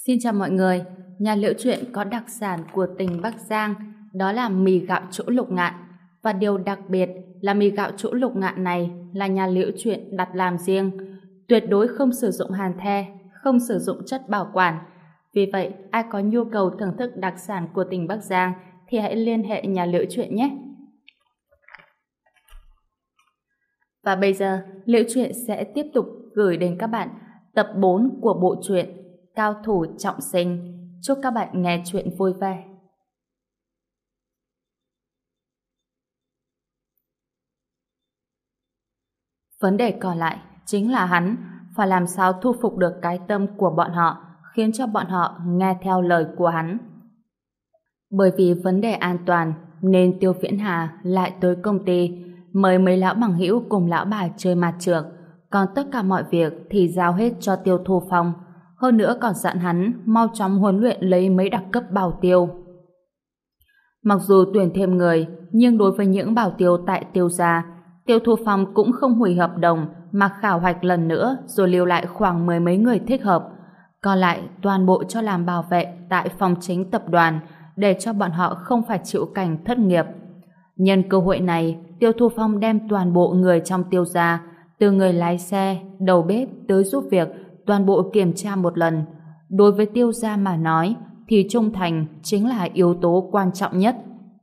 Xin chào mọi người, nhà Liễu Chuyện có đặc sản của tỉnh Bắc Giang, đó là mì gạo chỗ Lục Ngạn. Và điều đặc biệt là mì gạo chỗ Lục Ngạn này là nhà Liễu Chuyện đặt làm riêng, tuyệt đối không sử dụng hàn the, không sử dụng chất bảo quản. Vì vậy, ai có nhu cầu thưởng thức đặc sản của tỉnh Bắc Giang thì hãy liên hệ nhà Liễu Chuyện nhé. Và bây giờ, Liễu Chuyện sẽ tiếp tục gửi đến các bạn tập 4 của bộ truyện Cao thủ trọng sinh. Chúc các bạn nghe chuyện vui vẻ. Vấn đề còn lại chính là hắn phải làm sao thu phục được cái tâm của bọn họ, khiến cho bọn họ nghe theo lời của hắn. Bởi vì vấn đề an toàn nên Tiêu Viễn Hà lại tới công ty mời mấy lão bằng hữu cùng lão bà chơi mặt trược, còn tất cả mọi việc thì giao hết cho Tiêu Thu Phong. Hơn nữa còn dặn hắn mau chóng huấn luyện lấy mấy đặc cấp bảo tiêu. Mặc dù tuyển thêm người, nhưng đối với những bảo tiêu tại Tiêu gia, Tiêu Thu Phong cũng không hủy hợp đồng mà khảo hoạch lần nữa rồi lưu lại khoảng 10 mấy người thích hợp. Còn lại toàn bộ cho làm bảo vệ tại phòng chính tập đoàn để cho bọn họ không phải chịu cảnh thất nghiệp. Nhân cơ hội này, Tiêu Thu Phong đem toàn bộ người trong Tiêu gia, từ người lái xe, đầu bếp tới giúp việc, toàn bộ kiểm tra một lần. Đối với Tiêu gia mà nói thì trung thành chính là yếu tố quan trọng nhất.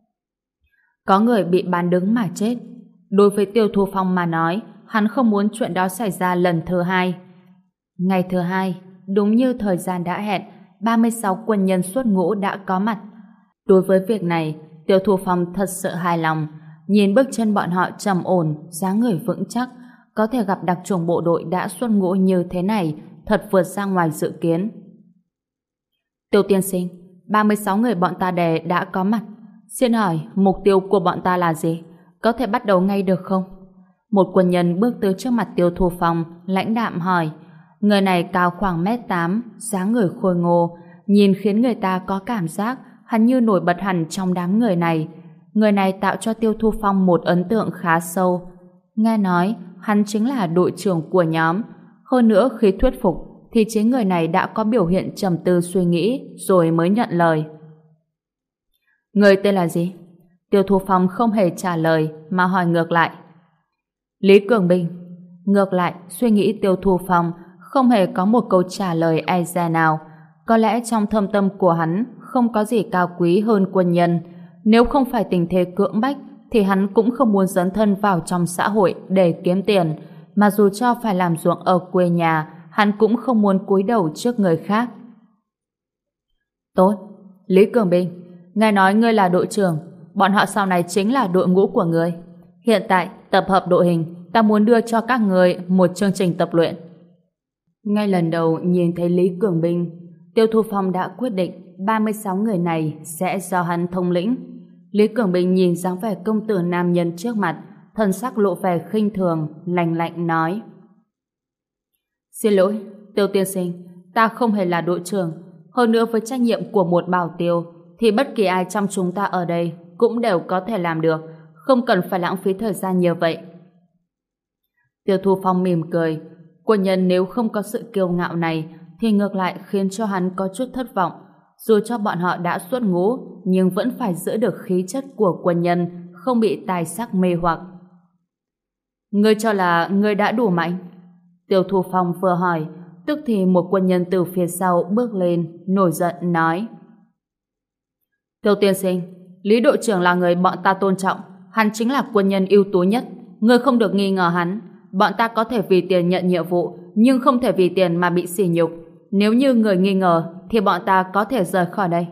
Có người bị bán đứng mà chết. Đối với Tiêu Thu Phong mà nói, hắn không muốn chuyện đó xảy ra lần thứ hai. Ngày thứ hai, đúng như thời gian đã hẹn, 36 quân nhân xuất ngũ đã có mặt. Đối với việc này, Tiêu Thu Phong thật sự hài lòng. Nhìn bước chân bọn họ trầm ổn, dáng người vững chắc, có thể gặp đặc chủng bộ đội đã xuất ngũ như thế này thật vượt ra ngoài dự kiến. Tiêu tiên sinh, 36 người bọn ta đề đã có mặt. Xin hỏi mục tiêu của bọn ta là gì? Có thể bắt đầu ngay được không? Một quân nhân bước tới trước mặt Tiêu Thu Phong, lãnh đạm hỏi. Người này cao khoảng 1m8, dáng người khôi ngô, nhìn khiến người ta có cảm giác hắn như nổi bật hẳn trong đám người này. Người này tạo cho Tiêu Thu Phong một ấn tượng khá sâu. Nghe nói hắn chính là đội trưởng của nhóm. Hơn nữa khi thuyết phục thì chính người này đã có biểu hiện trầm tư suy nghĩ rồi mới nhận lời. Người tên là gì? Tiêu Thu Phong không hề trả lời mà hỏi ngược lại. Lý Cường Bình. Ngược lại, suy nghĩ Tiêu Thu Phong không hề có một câu trả lời e dè nào. Có lẽ trong thâm tâm của hắn không có gì cao quý hơn quân nhân. Nếu không phải tình thế cưỡng bách thì hắn cũng không muốn dấn thân vào trong xã hội để kiếm tiền, mà dù cho phải làm ruộng ở quê nhà, hắn cũng không muốn cúi đầu trước người khác. Tốt, Lý Cường Bình, nghe nói ngươi là đội trưởng, bọn họ sau này chính là đội ngũ của ngươi. Hiện tại, tập hợp đội hình, ta muốn đưa cho các ngươi một chương trình tập luyện. Ngay lần đầu nhìn thấy Lý Cường Bình, Tiêu Thu Phong đã quyết định 36 người này sẽ do hắn thống lĩnh. Lý Cường Bình nhìn dáng vẻ công tử nam nhân trước mặt, thân sắc lộ vẻ khinh thường, lạnh lạnh nói. Xin lỗi, Tiêu tiên sinh, ta không hề là đội trưởng. Hơn nữa với trách nhiệm của một bảo tiêu, thì bất kỳ ai trong chúng ta ở đây cũng đều có thể làm được, không cần phải lãng phí thời gian nhiều vậy. Tiêu Thu Phong mỉm cười. Quân nhân nếu không có sự kiêu ngạo này thì ngược lại khiến cho hắn có chút thất vọng. Dù cho bọn họ đã xuất ngũ nhưng vẫn phải giữ được khí chất của quân nhân, không bị tài sắc mê hoặc. Ngươi cho là ngươi đã đủ mạnh? Tiêu Thu Phong vừa hỏi, tức thì một quân nhân từ phía sau bước lên, nổi giận nói. Tiêu tiên sinh, Lý đội trưởng là người bọn ta tôn trọng, hắn chính là quân nhân ưu tú nhất, ngươi không được nghi ngờ hắn. Bọn ta có thể vì tiền nhận nhiệm vụ, nhưng không thể vì tiền mà bị sỉ nhục. Nếu như người nghi ngờ thì bọn ta có thể rời khỏi đây.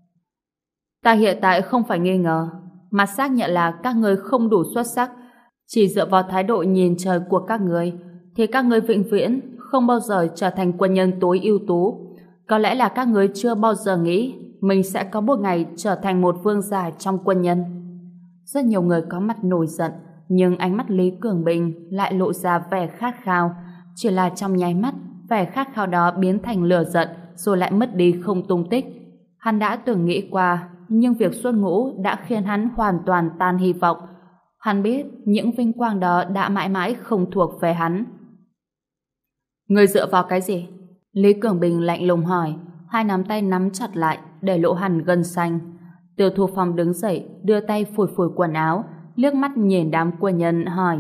Ta hiện tại không phải nghi ngờ, mà xác nhận là các ngươi không đủ xuất sắc. Chỉ dựa vào thái độ nhìn trời của các ngươi thì các ngươi vĩnh viễn không bao giờ trở thành quân nhân tối ưu tú. Có lẽ là các ngươi chưa bao giờ nghĩ mình sẽ có một ngày trở thành một vương giả trong quân nhân. Rất nhiều người có mặt nổi giận, nhưng ánh mắt Lý Cường Bình lại lộ ra vẻ khát khao. Chỉ là trong nháy mắt, vẻ khát khao đó biến thành lửa giận rồi lại mất đi không tung tích. Hắn đã từng nghĩ qua, nhưng việc xuất ngũ đã khiến hắn hoàn toàn tan hy vọng. Hắn biết những vinh quang đó đã mãi mãi không thuộc về hắn. Ngươi dựa vào cái gì? Lý Cường Bình lạnh lùng hỏi. hai nắm tay nắm chặt lại để lộ hẳn gân xanh. Tiêu Thu Phong đứng dậy, đưa tay phủi phủi quần áo, liếc mắt nhìn đám quân nhân hỏi: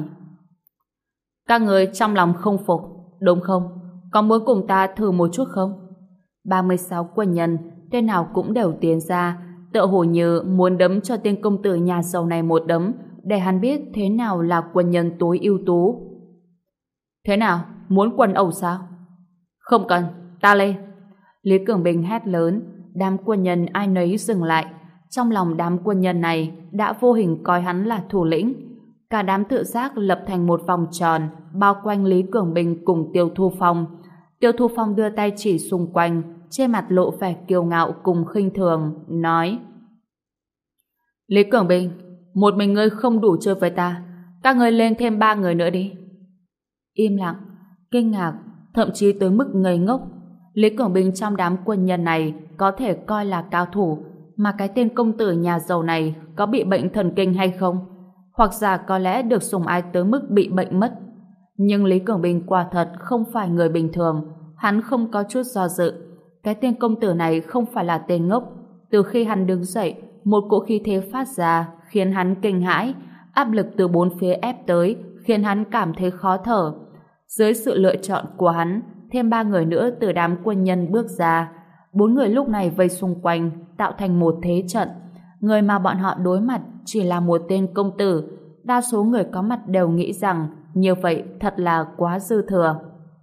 các người trong lòng không phục, đúng không? Có muốn cùng ta thử một chút không? 36 quân nhân, tên nào cũng đều tiến ra, tựa hồ như muốn đấm cho tên công tử nhà giàu này một đấm, để hắn biết thế nào là quân nhân tối ưu tú. Thế nào? Muốn quần ẩu sao? Không cần, ta lên. Lý Cường Bình hét lớn, đám quân nhân ai nấy dừng lại. Trong lòng đám quân nhân này đã vô hình coi hắn là thủ lĩnh. Cả đám tự giác lập thành một vòng tròn, bao quanh Lý Cường Bình cùng Tiêu Thu Phong. Tiêu Thu Phong đưa tay chỉ xung quanh, trên mặt lộ vẻ kiêu ngạo cùng khinh thường, nói: Lý Cường Bình, một mình ngươi không đủ chơi với ta, các ngươi lên thêm 3 người nữa đi. Im lặng, kinh ngạc, thậm chí tới mức ngây ngốc. Lý Cường Bình trong đám quân nhân này có thể coi là cao thủ, mà cái tên công tử nhà giàu này có bị bệnh thần kinh hay không? Hoặc giả có lẽ được sủng ái tới mức bị bệnh mất. Nhưng Lý Cường Bình quả thật không phải người bình thường, hắn không có chút do dự. Cái tên công tử này không phải là tên ngốc. Từ khi hắn đứng dậy, một cỗ khí thế phát ra khiến hắn kinh hãi, áp lực từ bốn phía ép tới khiến hắn cảm thấy khó thở. Dưới sự lựa chọn của hắn, thêm 3 người nữa từ đám quân nhân bước ra. 4 người lúc này vây xung quanh, tạo thành một thế trận. Người mà bọn họ đối mặt chỉ là một tên công tử. Đa số người có mặt đều nghĩ rằng như vậy thật là quá dư thừa.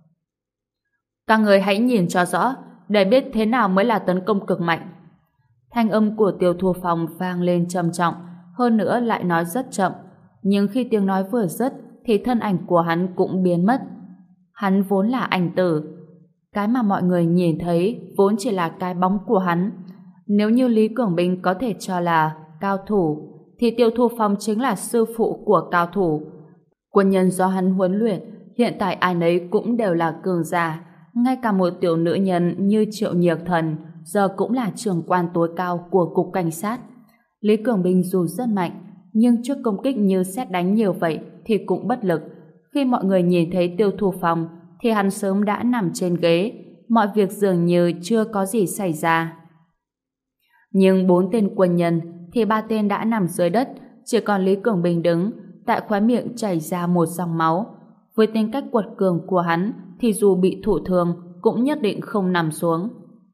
Các người hãy nhìn cho rõ, để biết thế nào mới là tấn công cực mạnh. Thanh âm của Tiêu Thu Phong vang lên trầm trọng, hơn nữa lại nói rất chậm. Nhưng khi tiếng nói vừa dứt thì thân ảnh của hắn cũng biến mất. Hắn vốn là ảnh tử. Cái mà mọi người nhìn thấy vốn chỉ là cái bóng của hắn. Nếu như Lý Cường Bình có thể cho là cao thủ, thì Tiêu Thu Phong chính là sư phụ của cao thủ. Quân nhân do hắn huấn luyện, hiện tại ai nấy cũng đều là cường giả. Ngay cả một tiểu nữ nhân như Triệu Nhiệt Thần giờ cũng là trưởng quan tối cao của cục cảnh sát. Lý Cường Bình dù rất mạnh, nhưng trước công kích như sét đánh nhiều vậy thì cũng bất lực. Khi mọi người nhìn thấy Tiêu Thu Phong thì hắn sớm đã nằm trên ghế, mọi việc dường như chưa có gì xảy ra. Nhưng 4 tên quân nhân thì 3 tên đã nằm dưới đất, chỉ còn Lý Cường Bình đứng, tại khóe miệng chảy ra một dòng máu. Với tính cách quật cường của hắn thì dù bị thụ thương cũng nhất định không nằm xuống.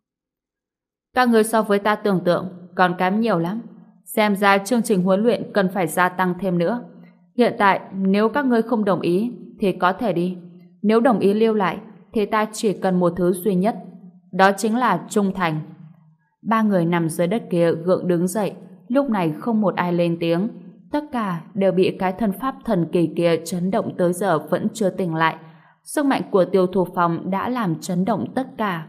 Các người so với ta tưởng tượng còn kém nhiều lắm. Xem ra chương trình huấn luyện cần phải gia tăng thêm nữa. Hiện tại nếu các ngươi không đồng ý thì có thể đi. Nếu đồng ý lưu lại thì ta chỉ cần một thứ duy nhất, đó chính là trung thành. 3 người nằm dưới đất kia gượng đứng dậy, lúc này không một ai lên tiếng. Tất cả đều bị cái thân pháp thần kỳ kia chấn động tới giờ vẫn chưa tỉnh lại. Sức mạnh của Tiêu Thu Phong đã làm chấn động tất cả.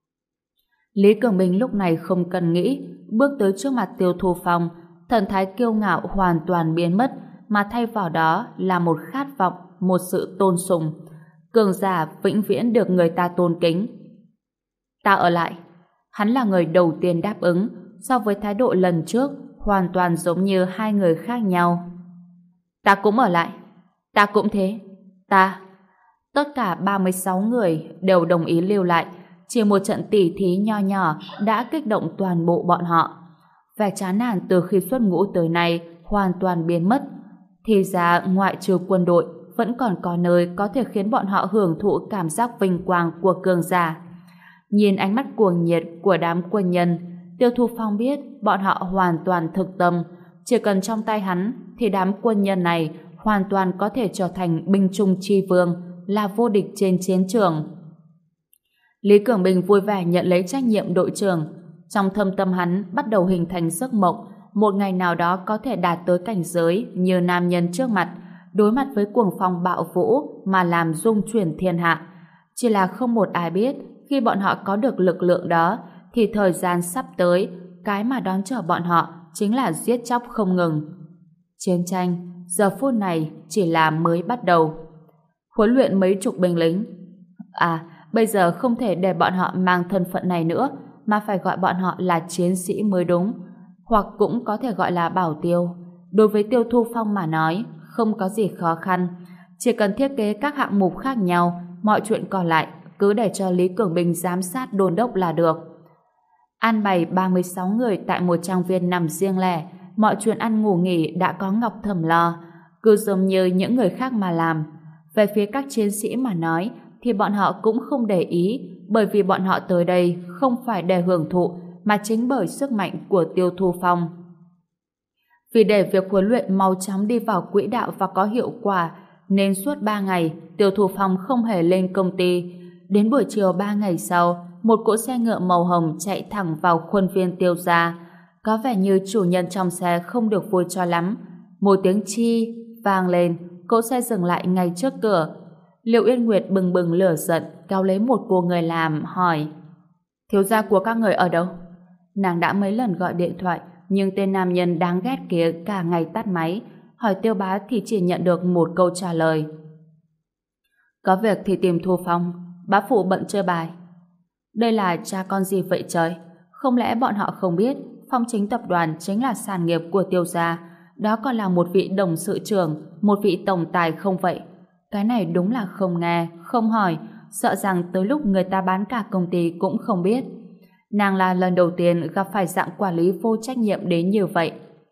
Lý Cường Bình lúc này không cần nghĩ, bước tới trước mặt Tiêu Thu Phong, thần thái kiêu ngạo hoàn toàn biến mất, mà thay vào đó là một khát vọng, một sự tôn sùng. Cường giả vĩnh viễn được người ta tôn kính. Ta ở lại. Hắn là người đầu tiên đáp ứng, so với thái độ lần trước hoàn toàn giống như hai người khác nhau. Ta cũng ở lại. Ta cũng thế. Ta. Tất cả 36 người đều đồng ý lưu lại. Chỉ một trận tỉ thí nho nhỏ đã kích động toàn bộ bọn họ. Vẻ chán nản từ khi xuất ngũ tới nay hoàn toàn biến mất. Thì ra ngoại trừ quân đội vẫn còn có nơi có thể khiến bọn họ hưởng thụ cảm giác vinh quang của cường giả. Nhìn ánh mắt cuồng nhiệt của đám quân nhân, Tiêu Thu Phong biết bọn họ hoàn toàn thực tâm. Chỉ cần trong tay hắn thì đám quân nhân này hoàn toàn có thể trở thành binh trung chi vương, là vô địch trên chiến trường. Lý Cường Bình vui vẻ nhận lấy trách nhiệm đội trưởng. Trong thâm tâm hắn bắt đầu hình thành giấc mộng một ngày nào đó có thể đạt tới cảnh giới như nam nhân trước mặt, đối mặt với cuồng phong bạo vũ mà làm rung chuyển thiên hạ. Chỉ là không một ai biết khi bọn họ có được lực lượng đó thì thời gian sắp tới, cái mà đón chờ bọn họ chính là giết chóc không ngừng. Chiến tranh giờ phút này chỉ là mới bắt đầu. Huấn luyện mấy chục binh lính. Bây giờ không thể để bọn họ mang thân phận này nữa, mà phải gọi bọn họ là chiến sĩ mới đúng, hoặc cũng có thể gọi là bảo tiêu. Đối với Tiêu Thu Phong mà nói, không có gì khó khăn, chỉ cần thiết kế các hạng mục khác nhau, mọi chuyện còn lại cứ để cho Lý Cường Bình giám sát đôn đốc là được. An bày 36 người tại một trang viên nằm riêng lẻ, mọi chuyện ăn ngủ nghỉ đã có Ngọc Thẩm lo, cứ giống như những người khác mà làm. Về phía các chiến sĩ mà nói, thì bọn họ cũng không để ý, bởi vì bọn họ tới đây không phải để hưởng thụ, mà chính bởi sức mạnh của Tiêu Thu Phong. Vì để việc huấn luyện mau chóng đi vào quỹ đạo và có hiệu quả, nên suốt 3 ngày, Tiêu Thu Phong không hề lên công ty. Đến buổi chiều 3 ngày sau, một cỗ xe ngựa màu hồng chạy thẳng vào khuôn viên Tiêu gia. Có vẻ như chủ nhân trong xe không được vui cho lắm. Một tiếng chi vang lên, cỗ xe dừng lại ngay trước cửa. Liệu Yên Nguyệt bừng bừng lửa giận, kéo lấy một cô người làm, hỏi: thiếu gia của các người ở đâu? Nàng đã mấy lần gọi điện thoại, nhưng tên nam nhân đáng ghét kia cả ngày tắt máy. Hỏi Tiêu bá thì chỉ nhận được một câu trả lời: có việc thì tìm Thu Phong, bá phụ bận chơi bài. Đây là cha con gì vậy trời? Không lẽ bọn họ không biết Phong Chính tập đoàn chính là sản nghiệp của Tiêu gia, đó còn là một vị đồng sự trưởng, một vị tổng tài không vậy? Cái này đúng là không nghe, không hỏi, sợ rằng tới lúc người ta bán cả công ty cũng không biết. Nàng là lần đầu tiên gặp phải dạng quản lý vô trách nhiệm đến như vậy.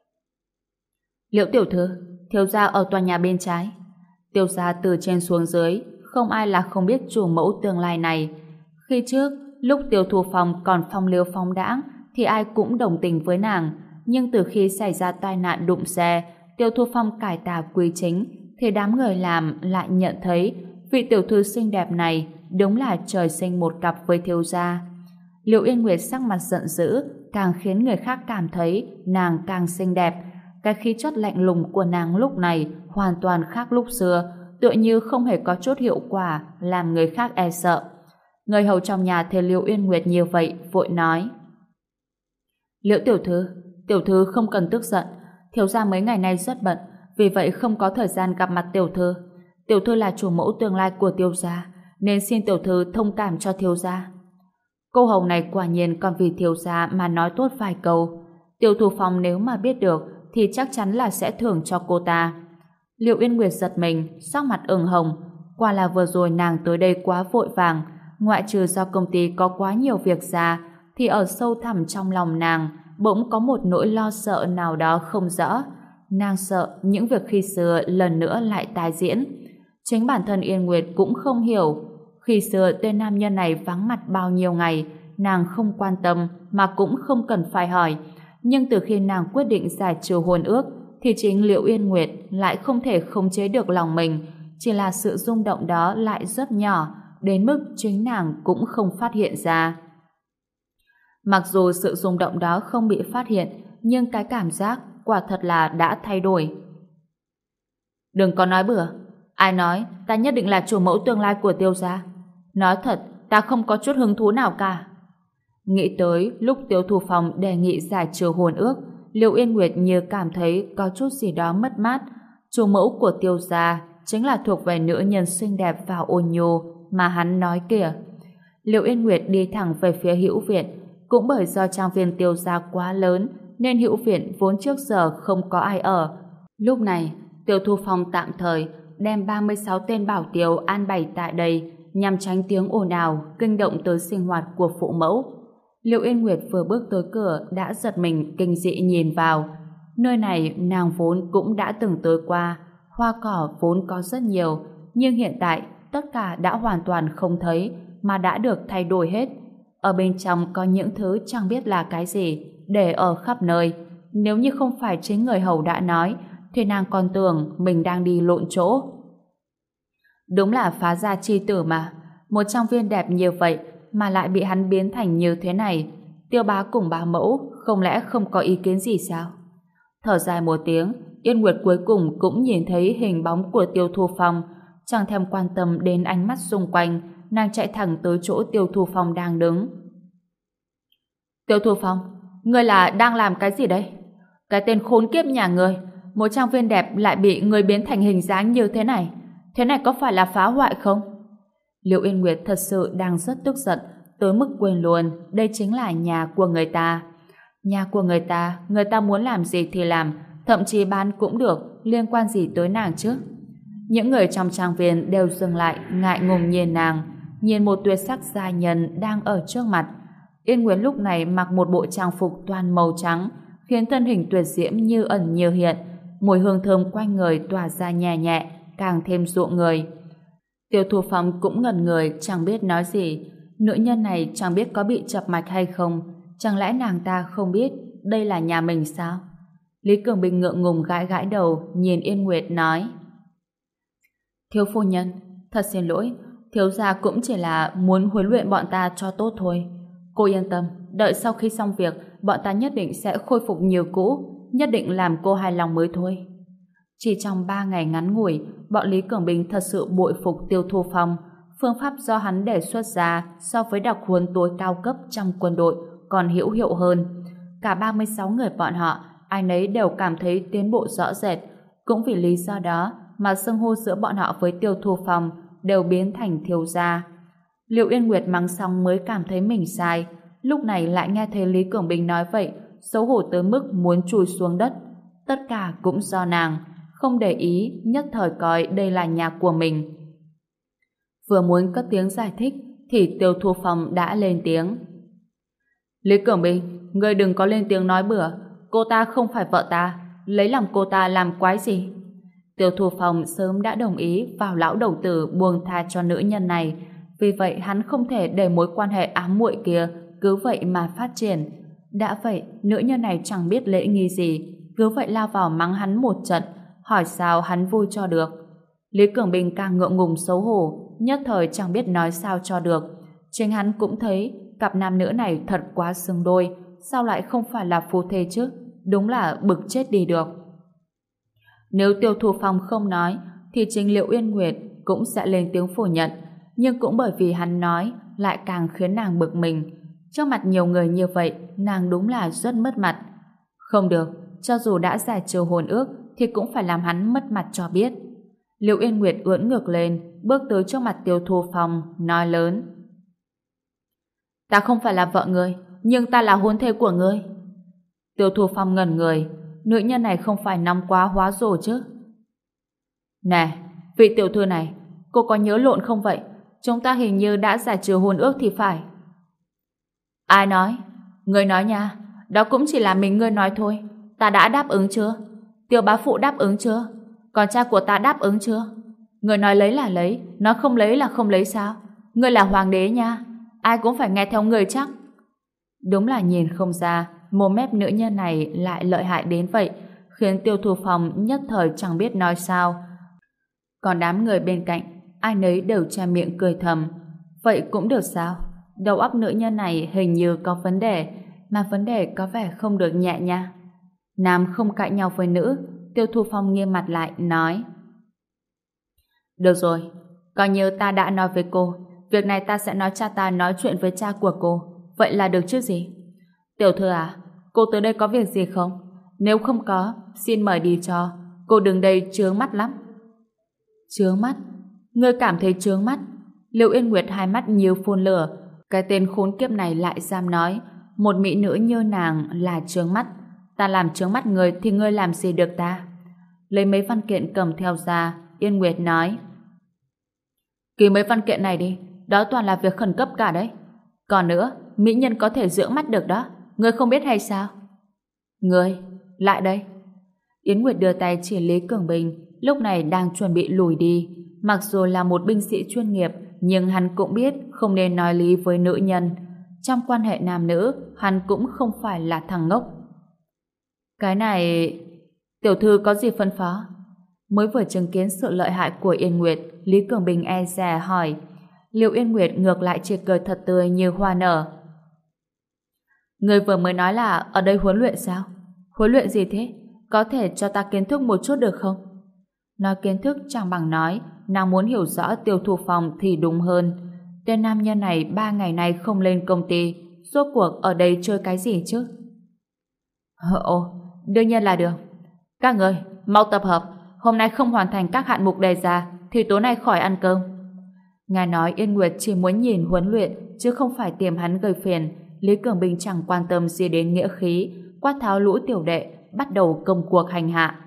Liễu tiểu thư, thiếu gia ở tòa nhà bên trái. Tiêu gia từ trên xuống dưới, không ai là không biết chủ mẫu tương lai này. Khi trước, lúc Tiêu Thu Phong còn phong lưu phóng đãng, thì ai cũng đồng tình với nàng. Nhưng từ khi xảy ra tai nạn đụng xe, Tiêu Thu Phong cải tà quy chính, thì đám người làm lại nhận thấy vị tiểu thư xinh đẹp này đúng là trời sinh một cặp với thiếu gia. Liệu Yên Nguyệt sắc mặt giận dữ, càng khiến người khác cảm thấy nàng càng xinh đẹp. Cái khí chất lạnh lùng của nàng lúc này hoàn toàn khác lúc xưa, tựa như không hề có chút hiệu quả, làm người khác e sợ. Người hầu trong nhà thấy Liệu Yên Nguyệt như vậy, vội nói: Liễu tiểu thư không cần tức giận, thiếu gia mấy ngày nay rất bận, vì vậy không có thời gian gặp mặt tiểu thư. Tiểu thư là chủ mẫu tương lai của Tiêu gia, nên xin tiểu thư thông cảm cho thiếu gia. Cô hầu này quả nhiên còn vì thiếu gia mà nói tốt vài câu. Tiêu Thu Phong nếu mà biết được thì chắc chắn là sẽ thưởng cho cô ta. Liệu Yên Nguyệt giật mình, sắc mặt ửng hồng. Quả là vừa rồi nàng tới đây quá vội vàng, ngoại trừ do công ty có quá nhiều việc ra, thì ở sâu thẳm trong lòng nàng bỗng có một nỗi lo sợ nào đó không rõ. Nàng sợ những việc khi xưa lần nữa lại tái diễn. Chính bản thân Yên Nguyệt cũng không hiểu. Khi xưa tên nam nhân này vắng mặt bao nhiêu ngày, nàng không quan tâm mà cũng không cần phải hỏi. Nhưng từ khi nàng quyết định giải trừ hôn ước, thì chính Liễu Yên Nguyệt lại không thể khống chế được lòng mình. Chỉ là sự rung động đó lại rất nhỏ, đến mức chính nàng cũng không phát hiện ra. Mặc dù sự rung động đó không bị phát hiện, nhưng cái cảm giác quả thật là đã thay đổi. Đừng có nói bừa. Ai nói ta nhất định là chủ mẫu tương lai của Tiêu gia? Nói thật, ta không có chút hứng thú nào cả. Nghĩ tới lúc Tiêu Thu Phong đề nghị giải trừ hôn ước, Liệu Yên Nguyệt như cảm thấy có chút gì đó mất mát. Chủ mẫu của Tiêu gia chính là thuộc về nữ nhân xinh đẹp và ôn nhu mà hắn nói kìa. Liệu Yên Nguyệt đi thẳng về phía Hữu Viện. Cũng bởi do trang viên Tiêu gia quá lớn nên Hữu Viện vốn trước giờ không có ai ở. Lúc này, Tiêu Thu Phong tạm thời đem 36 tên bảo tiêu an bày tại đây nhằm tránh tiếng ồn ào kinh động tới sinh hoạt của phụ mẫu. Liệu Yên Nguyệt vừa bước tới cửa đã giật mình kinh dị nhìn vào. Nơi này nàng vốn cũng đã từng tới qua, hoa cỏ vốn có rất nhiều, nhưng hiện tại tất cả đã hoàn toàn không thấy mà đã được thay đổi hết. Ở bên trong có những thứ chẳng biết là cái gì để ở khắp nơi. Nếu như không phải chính người hầu đã nói thì nàng còn tưởng mình đang đi lộn chỗ. Đúng là phá gia chi tử mà. Một trang viên đẹp như vậy mà lại bị hắn biến thành như thế này. Tiêu bá cùng bá mẫu không lẽ không có ý kiến gì sao? Thở dài một tiếng, Yên Nguyệt cuối cùng cũng nhìn thấy hình bóng của Tiêu Thu Phong. Chẳng thèm quan tâm đến ánh mắt xung quanh, nàng chạy thẳng tới chỗ Tiêu Thu Phong đang đứng. Tiêu Thu Phong, ngươi là đang làm cái gì đây? Cái tên khốn kiếp nhà ngươi, một trang viên đẹp lại bị ngươi biến thành hình dáng như thế này. Thế này có phải là phá hoại không? Liệu Yên Nguyệt thật sự đang rất tức giận, tới mức quên luôn đây chính là nhà của người ta. Nhà của người ta muốn làm gì thì làm, thậm chí bán cũng được, liên quan gì tới nàng chứ? Những người trong trang viên đều dừng lại, ngại ngùng nhìn nàng, nhìn một tuyệt sắc giai nhân đang ở trước mặt. Yên Nguyệt lúc này mặc một bộ trang phục toàn màu trắng, khiến thân hình tuyệt diễm như ẩn như hiện, mùi hương thơm quanh người tỏa ra nhẹ nhẹ, càng thêm dụ người. Tiêu Thu Phong cũng ngẩn người, chẳng biết nói gì. Nữ nhân này chẳng biết có bị chập mạch hay không, chẳng lẽ nàng ta không biết đây là nhà mình sao? Lý Cường Bình ngượng ngùng gãi gãi đầu, nhìn Yên Nguyệt nói: Thiếu phu nhân, thật xin lỗi, thiếu gia cũng chỉ là muốn huấn luyện bọn ta cho tốt thôi. Cô yên tâm, đợi sau khi xong việc, bọn ta nhất định sẽ khôi phục như cũ, nhất định làm cô hài lòng mới thôi. Chỉ trong 3 ngày ngắn ngủi, bọn Lý Cường Bình thật sự bội phục Tiêu Thu Phong. Phương pháp do hắn đề xuất ra so với đặc huấn tối cao cấp trong quân đội còn hữu hiệu hơn. Cả 36 người bọn họ, ai nấy đều cảm thấy tiến bộ rõ rệt. Cũng vì lý do đó mà xưng hô giữa bọn họ với Tiêu Thu Phong đều biến thành thiếu gia. Liệu Yên Nguyệt mắng xong mới cảm thấy mình sai, lúc này lại nghe thấy Lý Cường Bình nói vậy, xấu hổ tới mức muốn chùi xuống đất. Tất cả cũng do nàng, không để ý, nhất thời coi đây là nhà của mình. Vừa muốn cất tiếng giải thích thì Tiêu Thu Phong đã lên tiếng. Lý Cường Bình, ngươi đừng có lên tiếng nói bừa, cô ta không phải vợ ta, lấy lòng cô ta làm quái gì? Tiêu Thu Phong sớm đã đồng ý vào lão đầu tử buông tha cho nữ nhân này, vì vậy hắn không thể để mối quan hệ ám muội kia cứ vậy mà phát triển. Đã vậy, nữ nhân này chẳng biết lễ nghi gì, cứ vậy lao vào mắng hắn một trận, hỏi sao hắn vui cho được. Lý Cường Bình càng ngượng ngùng xấu hổ, nhất thời chẳng biết nói sao cho được. Chính hắn cũng thấy cặp nam nữ này thật quá xứng đôi, sao lại không phải là phu thê chứ? Đúng là bực chết đi được. Nếu Tiêu Thu Phong không nói, thì chính Liệu Yên Nguyệt cũng sẽ lên tiếng phủ nhận, nhưng cũng bởi vì hắn nói lại càng khiến nàng bực mình. Trước mặt nhiều người như vậy, nàng đúng là rất mất mặt. Không được, cho dù đã giải trừ hôn ước thì cũng phải làm hắn mất mặt cho biết. Liệu Yên Nguyệt ưỡn ngược lên, bước tới trước mặt Tiêu Thu Phong, nói lớn: Ta không phải là vợ ngươi, nhưng ta là hôn thê của ngươi. Tiêu Thu Phong ngẩn người, nữ nhân này không phải nóng quá hóa rồ chứ? Nè, vị tiểu thư này, cô có nhớ lộn không vậy? Chúng ta hình như đã giải trừ hôn ước thì phải. Ai nói? Ngươi nói nha, đó cũng chỉ là mình ngươi nói thôi. Ta đã đáp ứng chưa? Tiêu bá phụ đáp ứng chưa? Còn cha của ta đáp ứng chưa? Ngươi nói lấy là lấy, nói không lấy là không lấy sao? Ngươi là hoàng đế nha, ai cũng phải nghe theo ngươi chắc. Đúng là nhìn không ra, mồm mép nữ nhân này lại lợi hại đến vậy, khiến Tiêu Thu Phong nhất thời chẳng biết nói sao. Còn đám người bên cạnh, ai nấy đều che miệng cười thầm. Vậy cũng được sao? Đầu óc nữ nhân này hình như có vấn đề, mà vấn đề có vẻ không được nhẹ nha. Nam không cãi nhau với nữ, Tiêu Thu Phong nghiêm mặt lại, nói: Được rồi, coi như ta đã nói với cô, việc này ta sẽ nói cha ta nói chuyện với cha của cô, vậy là được chứ gì? Tiểu thư à, cô tới đây có việc gì không? Nếu không có, xin mời đi cho, cô đừng đây chướng mắt lắm. Chướng mắt? Ngươi cảm thấy chướng mắt? Liệu Yên Nguyệt hai mắt như phun lửa, cái tên khốn kiếp này lại dám nói một mỹ nữ như nàng là chướng mắt. Ta làm chướng mắt người thì ngươi làm gì được ta? Lấy mấy văn kiện cầm theo ra, Yên Nguyệt nói: Ký mấy văn kiện này đi, đó toàn là việc khẩn cấp cả đấy. Còn nữa, mỹ nhân có thể dưỡng mắt được đó, ngươi không biết hay sao? Ngươi, lại đây. Yến Nguyệt đưa tay chỉ Lý Cường Bình, lúc này đang chuẩn bị lùi đi. Mặc dù là một binh sĩ chuyên nghiệp, nhưng hắn cũng biết không nên nói lý với nữ nhân. Trong quan hệ nam nữ, hắn cũng không phải là thằng ngốc. Cái này... Tiểu thư có gì phân phó? Mới vừa chứng kiến sự lợi hại của Yên Nguyệt, Lý Cường Bình e dè hỏi. Liệu Yên Nguyệt ngược lại chỉ cười thật tươi như hoa nở. Người vừa mới nói là ở đây huấn luyện sao? Huấn luyện gì thế? Có thể cho ta kiến thức một chút được không? Nói kiến thức chẳng bằng nói, nàng muốn hiểu rõ Tiêu Thu Phong thì đúng hơn. Tên nam nhân này 3 ngày nay không lên công ty, rốt cuộc ở đây chơi cái gì chứ? Ồ, đương nhiên là được. Các người, mau tập hợp, hôm nay không hoàn thành các hạng mục đề ra thì tối nay khỏi ăn cơm. Ngài nói Yên Nguyệt chỉ muốn nhìn huấn luyện chứ không phải tìm hắn gây phiền. Lý Cường Bình chẳng quan tâm gì đến nghĩa khí, quát tháo lũ tiểu đệ, bắt đầu công cuộc hành hạ.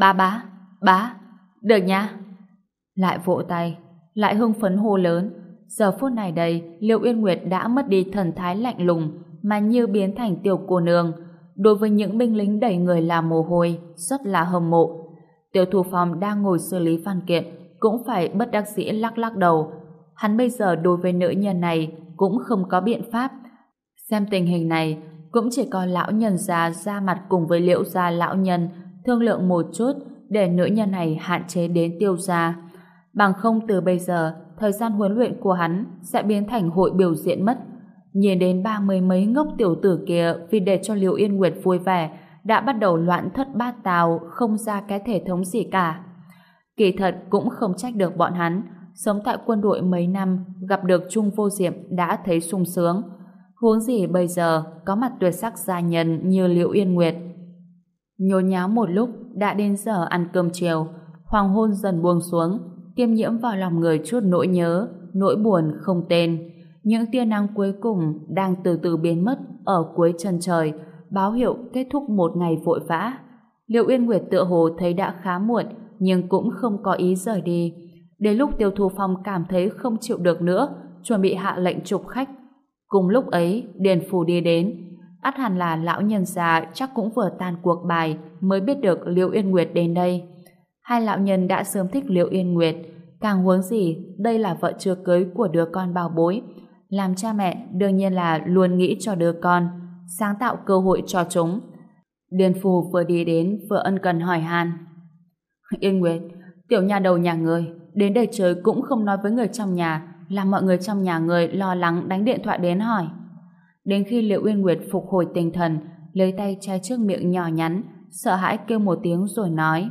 Bá, được nha. Lại vỗ tay, lại hưng phấn hô lớn. Giờ phút này đây, Liệu Uyên Nguyệt đã mất đi thần thái lạnh lùng mà như biến thành tiểu cô nương. Đối với những binh lính đẩy người làm mồ hôi, rất là hâm mộ. Tiêu Thu Phong đang ngồi xử lý văn kiện, cũng phải bất đắc dĩ lắc lắc đầu. Hắn bây giờ đối với nữ nhân này cũng không có biện pháp. Xem tình hình này, cũng chỉ có lão nhân già ra mặt cùng với Liễu gia lão nhân thương lượng một chút để nữ nhân này hạn chế đến Tiêu gia. Bằng không từ bây giờ, thời gian huấn luyện của hắn sẽ biến thành hội biểu diễn mất. Nhìn đến 30 mấy ngốc tiểu tử kia vì để cho Liễu Yên Nguyệt vui vẻ đã bắt đầu loạn thất bát tào, không ra cái thể thống gì cả. Kỳ thật cũng không trách được bọn hắn, sống tại quân đội mấy năm gặp được Trung Vô Diệm đã thấy sung sướng. Huống gì bây giờ có mặt tuyệt sắc gia nhân như Liễu Yên Nguyệt. Nhốn nháo một lúc đã đến giờ ăn cơm chiều, hoàng hôn dần buông xuống, tiêm nhiễm vào lòng người chút nỗi nhớ, nỗi buồn không tên. Những tia nắng cuối cùng đang từ từ biến mất ở cuối chân trời, báo hiệu kết thúc một ngày vội vã. Liễu Yên Nguyệt tựa hồ thấy đã khá muộn, nhưng cũng không có ý rời đi. Đến lúc Tiêu Thu Phong cảm thấy không chịu được nữa, chuẩn bị hạ lệnh trục khách. Cùng lúc ấy, Điền Phủ đi đến. Ắt hẳn là lão nhân già chắc cũng vừa tan cuộc bài mới biết được Liễu Yên Nguyệt đến đây. Hai lão nhân đã sớm thích Liễu Yên Nguyệt, càng huống gì đây là vợ chưa cưới của đứa con bảo bối. Làm cha mẹ đương nhiên là luôn nghĩ cho đứa con, sáng tạo cơ hội cho chúng. Điền Phù vừa đi đến vừa ân cần hỏi han. Yên Nguyệt, tiểu nha đầu nhà người đến đây chơi cũng không nói với người trong nhà, làm mọi người trong nhà người lo lắng đánh điện thoại đến hỏi. Đến khi Liễu Yên Nguyệt phục hồi tinh thần, lấy tay che trước miệng nhỏ nhắn, sợ hãi kêu một tiếng rồi nói.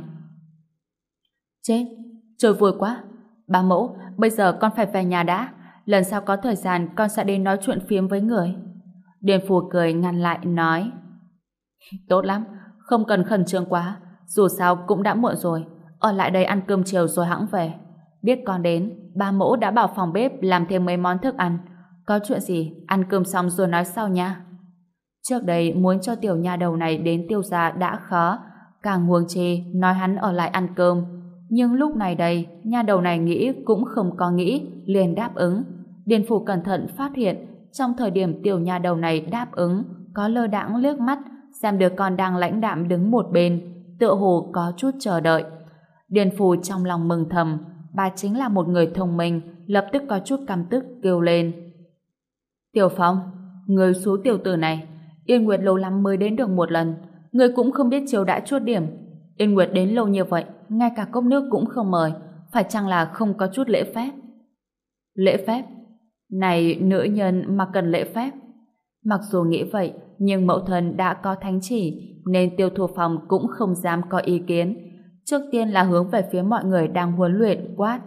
Chết, trời vui quá. Bá mẫu, bây giờ con phải về nhà đã. Lần sau có thời gian con sẽ đến nói chuyện phiếm với người. Điền Phù cười ngăn lại nói. Tốt lắm, không cần khẩn trương quá. Dù sao cũng đã muộn rồi. Ở lại đây ăn cơm chiều rồi hẵng về. Biết con đến, ba mẫu đã bảo phòng bếp làm thêm mấy món thức ăn. Có chuyện gì, ăn cơm xong rồi nói sau nha. Trước đây muốn cho tiểu nha đầu này đến Tiêu gia đã khó, càng huống chi nói hắn ở lại ăn cơm. Nhưng lúc này đây, nha đầu này nghĩ cũng không có nghĩ, liền đáp ứng. Điền Phủ cẩn thận phát hiện, trong thời điểm tiểu nha đầu này đáp ứng, có lơ đãng liếc mắt, xem đứa con đang lãnh đạm đứng một bên, tựa hồ có chút chờ đợi. Điền Phủ trong lòng mừng thầm, bà chính là một người thông minh, lập tức có chút căm tức kêu lên. Tiểu Phong, người số tiểu tử này, Yên Nguyệt lâu lắm mới đến được một lần, người cũng không biết chiều đãi chút điểm. Yên Nguyệt đến lâu như vậy, ngay cả cốc nước cũng không mời, phải chăng là không có chút lễ phép? Lễ phép? Này nữ nhân mà cần lễ phép? Mặc dù nghĩ vậy, nhưng mẫu thân đã có thánh chỉ, nên Tiêu Thu Phong cũng không dám có ý kiến. Trước tiên là hướng về phía mọi người đang huấn luyện quát.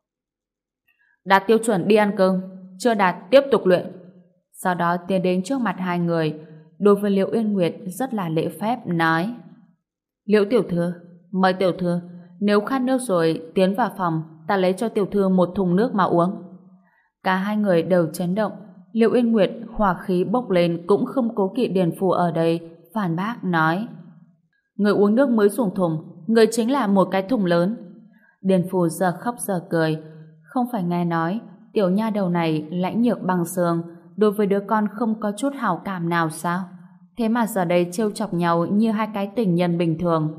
Đạt tiêu chuẩn đi ăn cơm, chưa đạt tiếp tục luyện. Sau đó tiến đến trước mặt hai người, đối với Liễu Yên Nguyệt rất là lễ phép nói. Liễu tiểu thư, mời tiểu thư, nếu khát nước rồi tiến vào phòng, ta lấy cho tiểu thư một thùng nước mà uống. Cả hai người đều chấn động. Liễu Yên Nguyệt hỏa khí bốc lên cũng không cố kỵ Điền Phù ở đây, phản bác nói. Người uống nước mới dùng thùng, người chính là một cái thùng lớn. Điền Phù giờ khóc giờ cười, không phải nghe nói tiểu nha đầu này lãnh nhược bằng xương, đối với đứa con không có chút hảo cảm nào sao? Thế mà giờ đây trêu chọc nhau như hai cái tình nhân bình thường.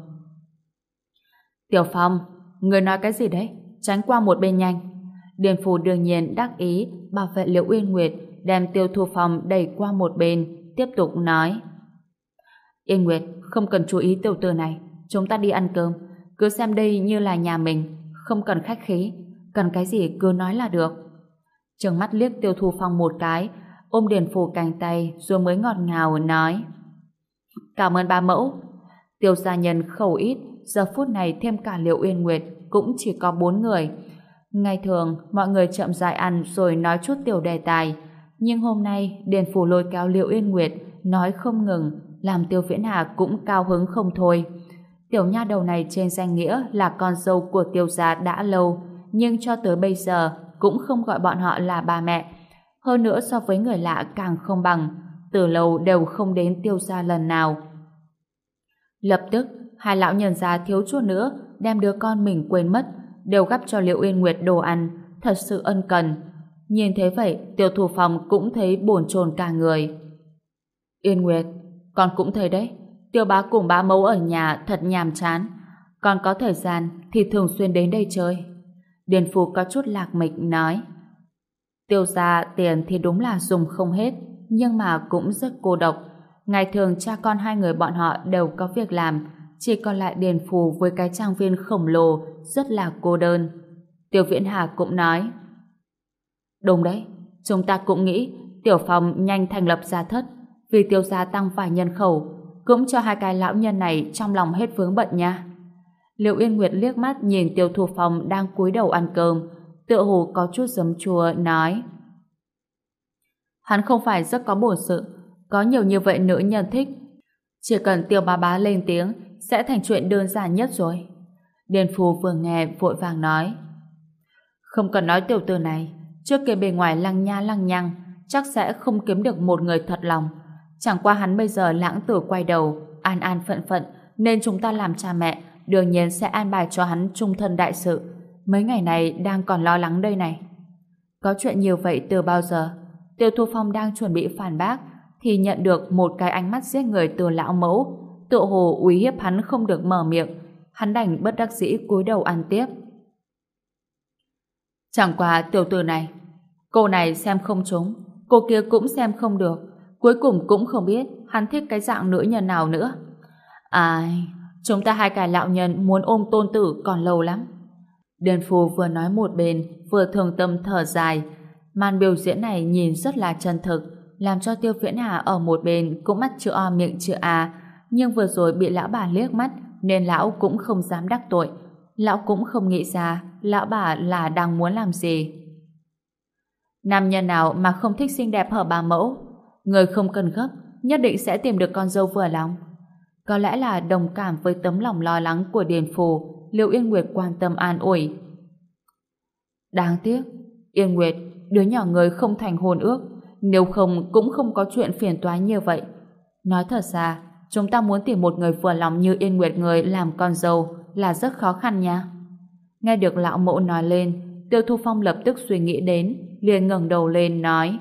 Tiểu Phong, người nói cái gì đấy? Tránh qua một bên nhanh. Điền Phù đương nhiên đắc ý bảo vệ Liễu Uyên Nguyệt, đem Tiêu Thu Phong đẩy qua một bên, tiếp tục nói. Yên Nguyệt, không cần chú ý tiểu tử này, chúng ta đi ăn cơm, cứ xem đây như là nhà mình, không cần khách khí, cần cái gì cứ nói là được. Trừng mắt liếc Tiêu Thu Phong một cái, ôm Điền Phù cánh tay rồi mới ngọt ngào nói. Cảm ơn ba mẫu. Tiêu gia nhân khẩu ít, giờ phút này thêm cả Liễu Uyên Nguyệt cũng chỉ có 4 người. Ngày thường mọi người chậm rãi ăn rồi nói chút tiểu đề tài, nhưng hôm nay Điền Phủ lôi kéo Liễu Uyên Nguyệt nói không ngừng, làm Tiêu Viễn Hà cũng cao hứng không thôi. Tiểu nha đầu này trên danh nghĩa là con dâu của Tiêu gia đã lâu, nhưng cho tới bây giờ cũng không gọi bọn họ là bà mẹ. Hơn nữa so với người lạ càng không bằng, từ lâu đều không đến Tiêu gia lần nào. Lập tức, hai lão nhân già thiếu chút nữa đem đứa con mình quên mất, đều gắp cho Liễu Uyên Nguyệt đồ ăn, thật sự ân cần. Nhìn thế vậy, Tiêu Thu Phong cũng thấy bồn chồn cả người. Yên Nguyệt, con cũng thấy đấy, Tiêu bá cùng bá mẫu ở nhà thật nhàm chán. Con có thời gian thì thường xuyên đến đây chơi. Điền Phù có chút lạc mịch nói. Tiêu gia tiền thì đúng là dùng không hết, nhưng mà cũng rất cô độc. Ngày thường cha con hai người bọn họ đều có việc làm, chỉ còn lại Điền Phù với cái trang viên khổng lồ rất là cô đơn. Tiêu Viễn Hà cũng nói. Đúng đấy, chúng ta cũng nghĩ Tiểu Phong nhanh thành lập gia thất, vì Tiêu gia tăng vài nhân khẩu, cũng cho hai cái lão nhân này trong lòng hết vướng bận nha. Liệu Yên Nguyệt liếc mắt nhìn Tiêu Thu Phong đang cúi đầu ăn cơm, tựa hồ có chút giấm chua nói. Hắn không phải rất có bổn sự, có nhiều như vậy nữ nhân thích, chỉ cần Tiêu bá bá lên tiếng sẽ thành chuyện đơn giản nhất rồi. Điền Phù vừa nghe vội vàng nói. Không cần nói tiểu tử này, trước kia bề ngoài lăng nha lăng nhăng, chắc sẽ không kiếm được một người thật lòng. Chẳng qua hắn bây giờ lãng tử quay đầu, an an phận phận, nên chúng ta làm cha mẹ đương nhiên sẽ an bài cho hắn trung thân đại sự. Mấy ngày này đang còn lo lắng đây này. Có chuyện nhiều vậy từ bao giờ? Tiêu Thu Phong đang chuẩn bị phản bác thì nhận được một cái ánh mắt giết người từ lão mẫu, tựa hồ uy hiếp hắn không được mở miệng. Hắn đành bất đắc dĩ cúi đầu ăn tiếp. Chẳng qua tiểu tử này, cô này xem không trúng, cô kia cũng xem không được, cuối cùng cũng không biết hắn thích cái dạng nữ nhân nào nữa. Ai, chúng ta hai cái lão nhân muốn ôm tôn tử còn lâu lắm. Điền Phù vừa nói một bên vừa thường tâm thở dài. Màn biểu diễn này nhìn rất là chân thực, làm cho Tiêu Viễn Hà ở một bên cũng mắt chữ O miệng chữ A, nhưng vừa rồi bị lão bà liếc mắt nên lão cũng không dám đắc tội. Lão cũng không nghĩ ra lão bà là đang muốn làm gì. Nam nhân nào mà không thích xinh đẹp hở bà mẫu? Người không cần gấp, nhất định sẽ tìm được con dâu vừa lòng. Có lẽ là đồng cảm với tấm lòng lo lắng của Điền Phù, Liệu Yên Nguyệt quan tâm an ủi. Đáng tiếc, Yên Nguyệt, đứa nhỏ người không thành hôn ước, nếu không cũng không có chuyện phiền toái như vậy. Nói thật ra, chúng ta muốn tìm một người vừa lòng như Yên Nguyệt người làm con dâu là rất khó khăn nha. Nghe được lão mẫu nói lên, Tiêu Thu Phong lập tức suy nghĩ đến, liền ngẩng đầu lên nói.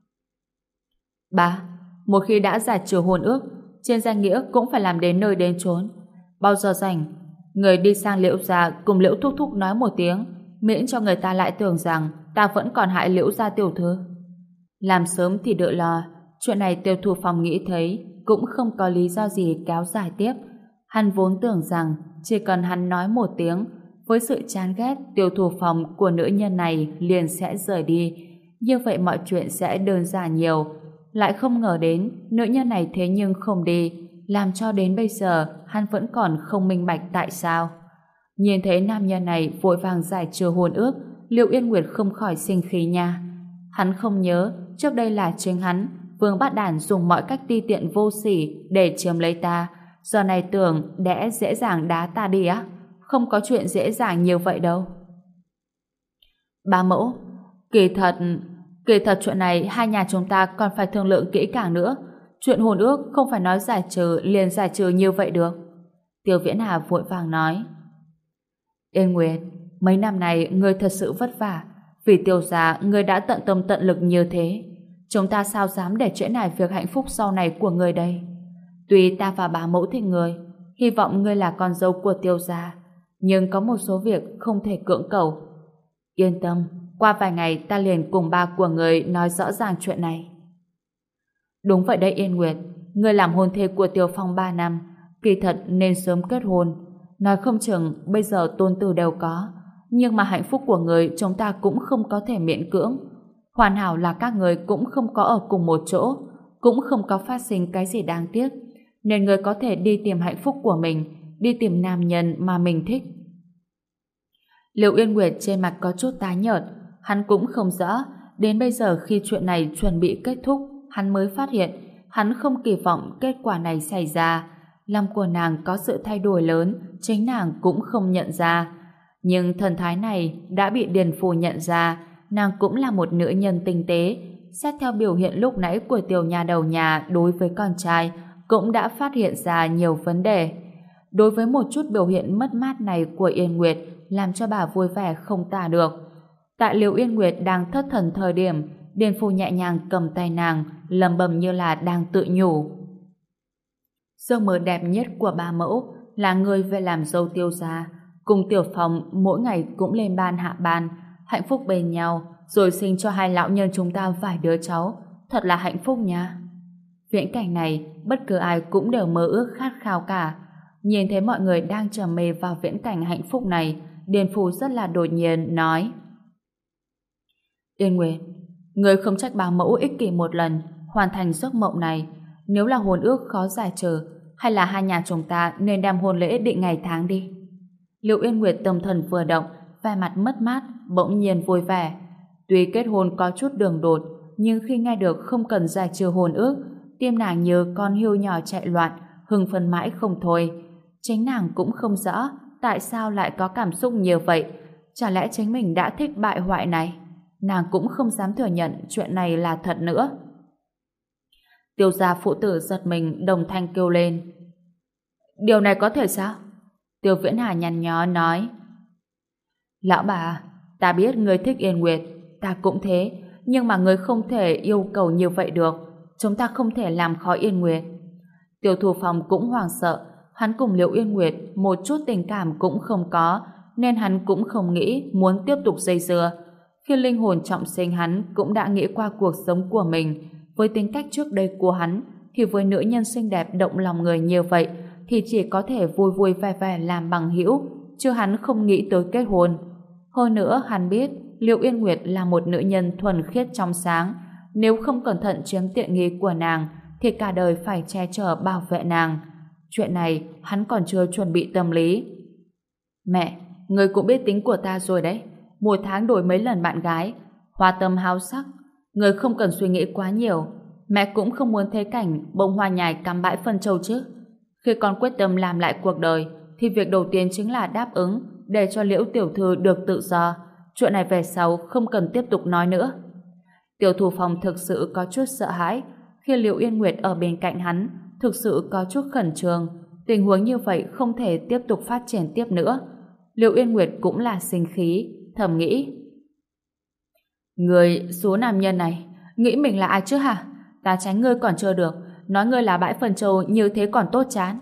Ba, một khi đã giải trừ hôn ước, trên danh nghĩa cũng phải làm đến nơi đến chốn. Bao giờ rảnh, người đi sang Liễu gia cùng Liễu thúc thúc nói một tiếng, miễn cho người ta lại tưởng rằng ta vẫn còn hại Liễu gia tiểu thư. Làm sớm thì đợi lo, chuyện này Tiêu Thu Phong nghĩ thấy cũng không có lý do gì kéo dài tiếp. Hắn vốn tưởng rằng chỉ cần hắn nói một tiếng, với sự chán ghét Tiêu Thu Phong của nữ nhân này liền sẽ rời đi, như vậy mọi chuyện sẽ đơn giản nhiều. Lại không ngờ đến nữ nhân này thế nhưng không đi, làm cho đến bây giờ hắn vẫn còn không minh bạch tại sao. Nhìn thấy nam nhân này vội vàng giải trừ hôn ước, Liệu Yên Nguyệt không khỏi sinh khí nha. Hắn không nhớ trước đây là chính hắn, Vương Bát Đản dùng mọi cách ti tiện vô sỉ để chiếm lấy ta, giờ này tưởng đẽ dễ dàng đá ta đi á? Không có chuyện dễ dàng như vậy đâu. Bá mẫu, kỳ thật chuyện này hai nhà chúng ta còn phải thương lượng kỹ càng nữa. Chuyện hôn ước không phải nói giải trừ liền giải trừ như vậy được. Tiêu Viễn Hà vội vàng nói. Yên Nguyệt, mấy năm này ngươi thật sự vất vả, vì Tiêu gia ngươi đã tận tâm tận lực như thế. Chúng ta sao dám để trễ nải việc hạnh phúc sau này của ngươi đây? Tuy ta và bá mẫu thích ngươi, hy vọng ngươi là con dâu của Tiêu gia, nhưng có một số việc không thể cưỡng cầu. Yên tâm, qua vài ngày ta liền cùng ba của ngươi nói rõ ràng chuyện này. Đúng vậy đấy Yên Nguyệt, ngươi làm hôn thê của Tiêu Phong 3 năm, kỳ thật nên sớm kết hôn. Nói không chừng bây giờ tôn tử đều có, nhưng mà hạnh phúc của người chúng ta cũng không có thể miễn cưỡng. Hoàn hảo là các người cũng không có ở cùng một chỗ, cũng không có phát sinh cái gì đáng tiếc, nên người có thể đi tìm hạnh phúc của mình, đi tìm nam nhân mà mình thích. Liệu Yên Nguyệt trên mặt có chút tái nhợt, hắn cũng không rõ, đến bây giờ khi chuyện này chuẩn bị kết thúc, hắn mới phát hiện, hắn không kỳ vọng kết quả này xảy ra. Lòng của nàng có sự thay đổi lớn, chính nàng cũng không nhận ra. Nhưng thần thái này đã bị Điền Phù nhận ra, nàng cũng là một nữ nhân tinh tế. Xét theo biểu hiện lúc nãy của tiểu nhà đầu nhà đối với con trai, cũng đã phát hiện ra nhiều vấn đề. Đối với một chút biểu hiện mất mát này của Yên Nguyệt, làm cho bà vui vẻ không tả được. Tại Liễu Yên Nguyệt đang thất thần thời điểm, Điền Phu nhẹ nhàng cầm tay nàng, lẩm bẩm như là đang tự nhủ. Giấc mơ đẹp nhất của ba mẫu là người về làm dâu Tiêu gia, cùng Tiểu Phong mỗi ngày cũng lên ban hạ ban, hạnh phúc bên nhau, rồi sinh cho hai lão nhân chúng ta vài đứa cháu, thật là hạnh phúc nha. Viễn cảnh này, bất cứ ai cũng đều mơ ước khát khao cả. Nhìn thấy mọi người đang trầm mê vào viễn cảnh hạnh phúc này, Điền Phu rất là đột nhiên nói: Yên Nguyệt, người không trách bá mẫu ích kỷ một lần, hoàn thành giấc mộng này. Nếu là hôn ước khó giải trừ, hay là hai nhà chúng ta nên đem hôn lễ định ngày tháng đi. Liễu Yên Nguyệt tâm thần vừa động, vẻ mặt mất mát, bỗng nhiên vui vẻ. Tuy kết hôn có chút đường đột, nhưng khi nghe được không cần giải trừ hôn ước, tim nàng như con hươu nhỏ chạy loạn, hưng phấn mãi không thôi. Chính nàng cũng không rõ tại sao lại có cảm xúc nhiều vậy. Chả lẽ chính mình đã thích bại hoại này? Nàng cũng không dám thừa nhận chuyện này là thật nữa. Tiêu gia phụ tử giật mình đồng thanh kêu lên: Điều này có thể sao? Tiêu Viễn Hà nhăn nhó nói: Lão bà, ta biết người thích Yên Nguyệt, ta cũng thế, nhưng mà người không thể yêu cầu như vậy được. Chúng ta không thể làm khó Yên Nguyệt. Tiêu Thu Phong cũng hoảng sợ, hắn cùng Liễu Yên Nguyệt một chút tình cảm cũng không có, nên hắn cũng không nghĩ muốn tiếp tục dây dưa. Khi linh hồn trọng sinh hắn cũng đã nghĩ qua cuộc sống của mình. Với tính cách trước đây của hắn, thì với nữ nhân xinh đẹp động lòng người như vậy, thì chỉ có thể vui vui vẻ vẻ làm bằng hữu, chứ hắn không nghĩ tới kết hôn. Hơn nữa hắn biết Liễu Yên Nguyệt là một nữ nhân thuần khiết trong sáng, nếu không cẩn thận chiếm tiện nghi của nàng, thì cả đời phải che chở bảo vệ nàng. Chuyện này hắn còn chưa chuẩn bị tâm lý. Mẹ, người cũng biết tính của ta rồi đấy. Một tháng đổi mấy lần bạn gái, hoa tâm háo sắc. Người không cần suy nghĩ quá nhiều. Mẹ cũng không muốn thấy cảnh bông hoa nhài cắm bãi phân châu chứ. Khi con quyết tâm làm lại cuộc đời, thì việc đầu tiên chính là đáp ứng để cho Liễu tiểu thư được tự do. Chuyện này về sau không cần tiếp tục nói nữa. Tiêu Thu Phong thực sự có chút sợ hãi. Khi Liễu Yên Nguyệt ở bên cạnh hắn, thực sự có chút khẩn trương. Tình huống như vậy không thể tiếp tục phát triển tiếp nữa. Liễu Yên Nguyệt cũng là sinh khí, thầm nghĩ: Người số nam nhân này, nghĩ mình là ai chứ hả? Ta tránh ngươi còn chưa được, nói ngươi là bãi phần châu như thế còn tốt chán.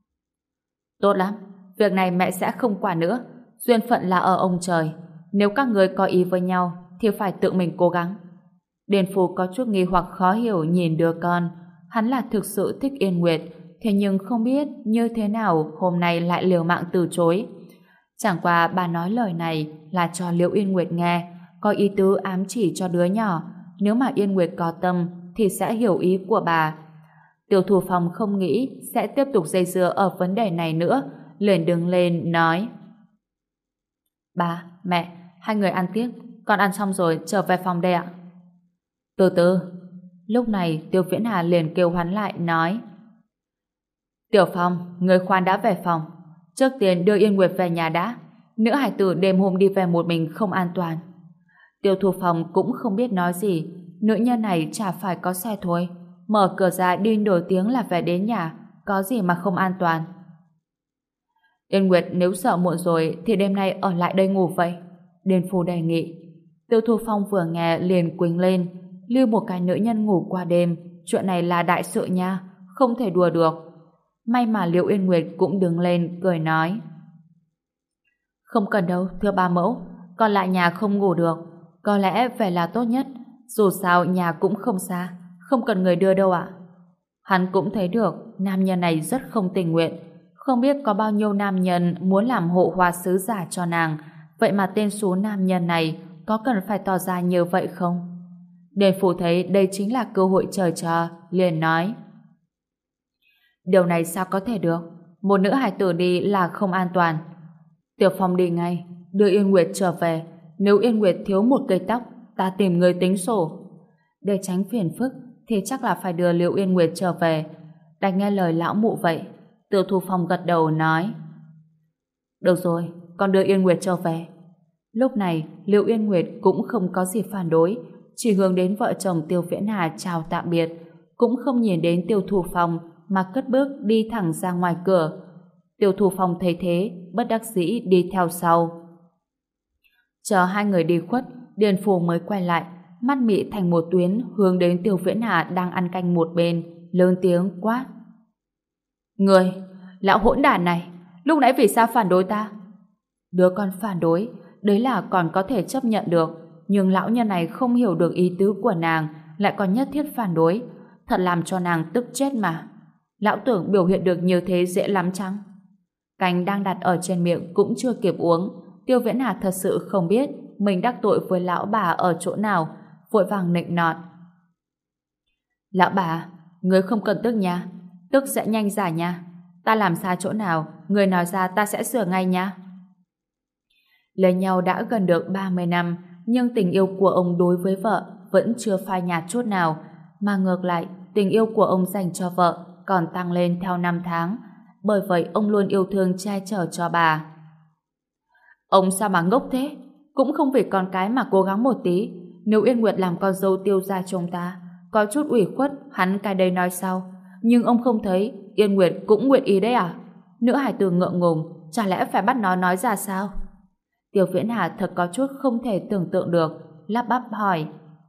Tốt lắm, việc này mẹ sẽ không quản nữa. Duyên phận là ở ông trời. Nếu các người có ý với nhau, thì phải tự mình cố gắng. Điền Phu có chút nghi hoặc khó hiểu nhìn đứa con. Hắn là thực sự thích Yên Nguyệt, thế nhưng không biết như thế nào hôm nay lại liều mạng từ chối. Chẳng qua bà nói lời này là cho Liễu Yên Nguyệt nghe, có ý tứ ám chỉ cho đứa nhỏ. Nếu mà Yên Nguyệt có tâm thì sẽ hiểu ý của bà. Tiêu Thu Phong không nghĩ sẽ tiếp tục dây dưa ở vấn đề này nữa, liền đứng lên nói: Ba, mẹ, hai người ăn tiếp, con ăn xong rồi trở về phòng đây ạ. Từ từ. Lúc này Tiêu Viễn Hà liền kêu hắn lại nói: Tiểu Phong, người khoan đã về phòng. Trước tiên đưa Yên Nguyệt về nhà đã. Nữ hải tử đêm hôm đi về một mình không an toàn. Tiêu Thu Phong cũng không biết nói gì. Nữ nhân này chả phải có xe thôi. Mở cửa ra đi nổi tiếng là về đến nhà, có gì mà không an toàn. Yên Nguyệt nếu sợ muộn rồi thì đêm nay ở lại đây ngủ vậy. Điền Phu đề nghị. Tiêu Thu Phong vừa nghe liền quỳnh lên. Lưu một cái nữ nhân ngủ qua đêm, chuyện này là đại sự nha, không thể đùa được. May mà Liễu Yên Nguyệt cũng đứng lên cười nói: Không cần đâu thưa ba mẫu, con lại nhà không ngủ được, có lẽ về là tốt nhất. Dù sao nhà cũng không xa, không cần người đưa đâu ạ. Hắn cũng thấy được nam nhân này rất không tình nguyện. Không biết có bao nhiêu nam nhân muốn làm hộ hoa sứ giả cho nàng, vậy mà tên số nam nhân này có cần phải tỏ ra như vậy không? Điền Phủ thấy đây chính là cơ hội trời cho, liền nói: Điều này sao có thể được? Một nữ hài tử đi là không an toàn. Tiểu Phong đi ngay, đưa Yên Nguyệt trở về. Nếu Yên Nguyệt thiếu một cây tóc, ta tìm người tính sổ. Để tránh phiền phức thì chắc là phải đưa Liễu Yên Nguyệt trở về. Đành nghe lời lão mụ vậy. Tiêu Thu Phong gật đầu nói: Được rồi, con đưa Yên Nguyệt trở về. Lúc này Liễu Yên Nguyệt cũng không có gì phản đối, chỉ hướng đến vợ chồng Tiêu Viễn Hà chào tạm biệt, cũng không nhìn đến Tiêu Thu Phong mà cất bước đi thẳng ra ngoài cửa. Tiêu Thu Phong thấy thế, bất đắc dĩ đi theo sau. Chờ hai người đi khuất, Điền Phủ mới quay lại, mắt mị thành một tuyến hướng đến Tiêu Viễn Hà đang ăn canh một bên, lớn tiếng quát. Người, lão hỗn đản này, lúc nãy vì sao phản đối ta? Đứa con phản đối, đấy là còn có thể chấp nhận được, nhưng lão nhân này không hiểu được ý tứ của nàng, lại còn nhất thiết phản đối, thật làm cho nàng tức chết mà. Lão tưởng biểu hiện được như thế dễ lắm chăng? Canh đang đặt ở trên miệng cũng chưa kịp uống, Tiêu Viễn Hà thật sự không biết mình đắc tội với lão bà ở chỗ nào, vội vàng nịnh nọt. Lão bà, người không cần tức nha, tức sẽ nhanh giải nha. Ta làm sai chỗ nào, người nói ra ta sẽ sửa ngay nha. Lấy nhau đã gần được 30 năm, nhưng tình yêu của ông đối với vợ vẫn chưa phai nhạt chút nào, mà ngược lại, tình yêu của ông dành cho vợ còn tăng lên theo năm tháng. Bởi vậy ông luôn yêu thương che chở cho bà. Ông sao mà ngốc thế? Cũng không vì con cái mà cố gắng một tí. Nếu Yên Nguyệt làm con dâu Tiêu gia chúng ta, có chút ủy khuất, hắn cái đây nói sau. Nhưng ông không thấy Yên Nguyệt cũng nguyện ý đấy à? Nữ hài tử ngượng ngùng, chả lẽ phải bắt nó nói ra sao? Tiêu Viễn Hà thật có chút không thể tưởng tượng được, lắp bắp hỏi.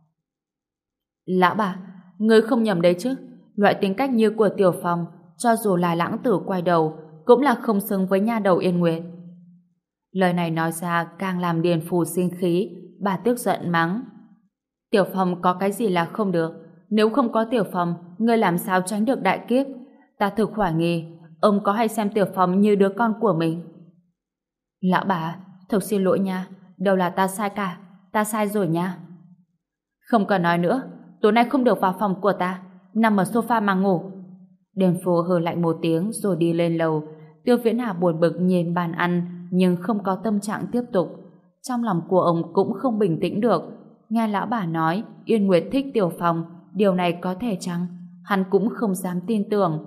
Lão bà, người không nhầm đấy chứ? Loại tính cách như của Tiểu Phong, cho dù là lãng tử quay đầu, cũng là không xứng với nha đầu Yên Nguyệt. Lời này nói ra càng làm Điền Phù sinh khí, bà tức giận mắng. Tiểu Phong có cái gì là không được? Nếu không có Tiểu Phong, ngươi làm sao tránh được đại kiếp? Ta thực hoài nghi, ông có hay xem Tiểu Phong như đứa con của mình? Lão bà, thực xin lỗi nha, đâu là ta sai cả, ta sai rồi nha. Không cần nói nữa, tối nay không được vào phòng của ta, nằm ở sofa mà ngủ. Điền Phù hừ lạnh một tiếng rồi đi lên lầu. Tiêu Viễn Hà buồn bực nhìn bàn ăn, nhưng không có tâm trạng tiếp tục. Trong lòng của ông cũng không bình tĩnh được. Nghe lão bà nói Yên Nguyệt thích Tiểu Phong, điều này có thể chăng? Hắn cũng không dám tin tưởng.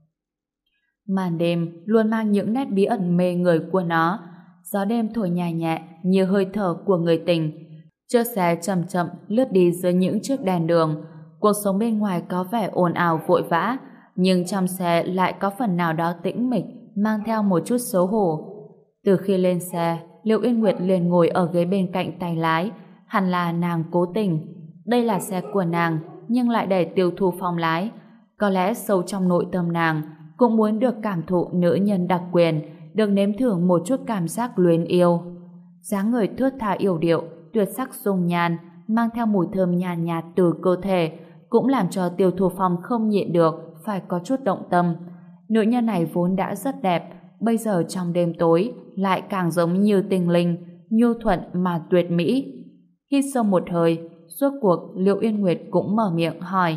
Màn đêm luôn mang những nét bí ẩn mê người của nó. Gió đêm thổi nhẹ nhẹ như hơi thở của người tình. Chiếc xe chậm chậm lướt đi dưới những chiếc đèn đường. Cuộc sống bên ngoài có vẻ ồn ào vội vã, nhưng trong xe lại có phần nào đó tĩnh mịch, mang theo một chút xấu hổ. Từ khi lên xe, Liễu Yên Nguyệt liền ngồi ở ghế bên cạnh tay lái. Hẳn là nàng cố tình. Đây là xe của nàng, nhưng lại để Tiêu Thu Phong lái. Có lẽ sâu trong nội tâm nàng cũng muốn được cảm thụ nữ nhân đặc quyền, được nếm thử một chút cảm giác luyến yêu. Dáng người thướt tha yểu điệu, tuyệt sắc dung nhan, mang theo mùi thơm nhàn nhạt từ cơ thể, cũng làm cho Tiêu Thu Phong không nhịn được phải có chút động tâm. Nữ nhân này vốn đã rất đẹp, bây giờ trong đêm tối lại càng giống như tinh linh, nhu thuận mà tuyệt mỹ. Hít sâu một hơi, rốt cuộc Liễu Yên Nguyệt cũng mở miệng hỏi.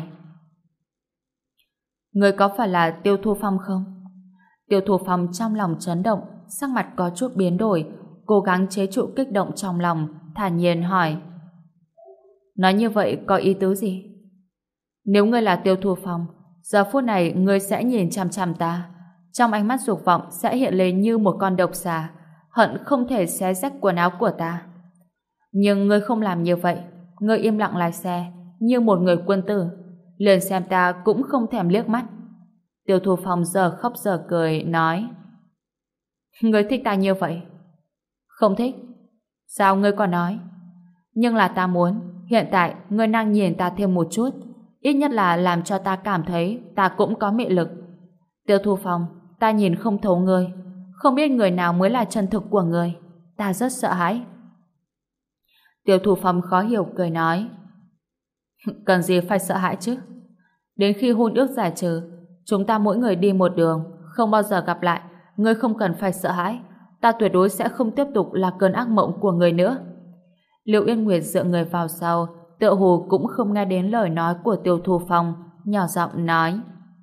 Người có phải là Tiêu Thu Phong không? Tiêu Thu Phong trong lòng chấn động, sắc mặt có chút biến đổi, cố gắng chế trụ kích động trong lòng, thản nhiên hỏi. Nói như vậy có ý tứ gì? Nếu ngươi là Tiêu Thu Phong, giờ phút này ngươi sẽ nhìn chằm chằm ta. Trong ánh mắt dục vọng sẽ hiện lên như một con độc xà, hận không thể xé rách quần áo của ta. Nhưng ngươi không làm như vậy, ngươi im lặng lái xe, như một người quân tử, liền xem ta cũng không thèm liếc mắt. Tiêu Thu Phong giờ khóc giờ cười, nói. Ngươi thích ta như vậy? Không thích. Sao ngươi còn nói? Nhưng là ta muốn, hiện tại ngươi đang nhìn ta thêm một chút, ít nhất là làm cho ta cảm thấy ta cũng có mị lực. Tiêu Thu Phong, ta nhìn không thấu ngươi, không biết người nào mới là chân thực của ngươi, ta rất sợ hãi. Tiêu Thu Phong khó hiểu cười nói. Cần gì phải sợ hãi chứ? Đến khi hôn ước giải trừ, chúng ta mỗi người đi một đường, không bao giờ gặp lại, ngươi không cần phải sợ hãi, ta tuyệt đối sẽ không tiếp tục là cơn ác mộng của ngươi nữa. Liễu Yên Nguyệt dựa người vào sau, tựa hồ cũng không nghe đến lời nói của Tiêu Thu Phong, nhỏ giọng nói.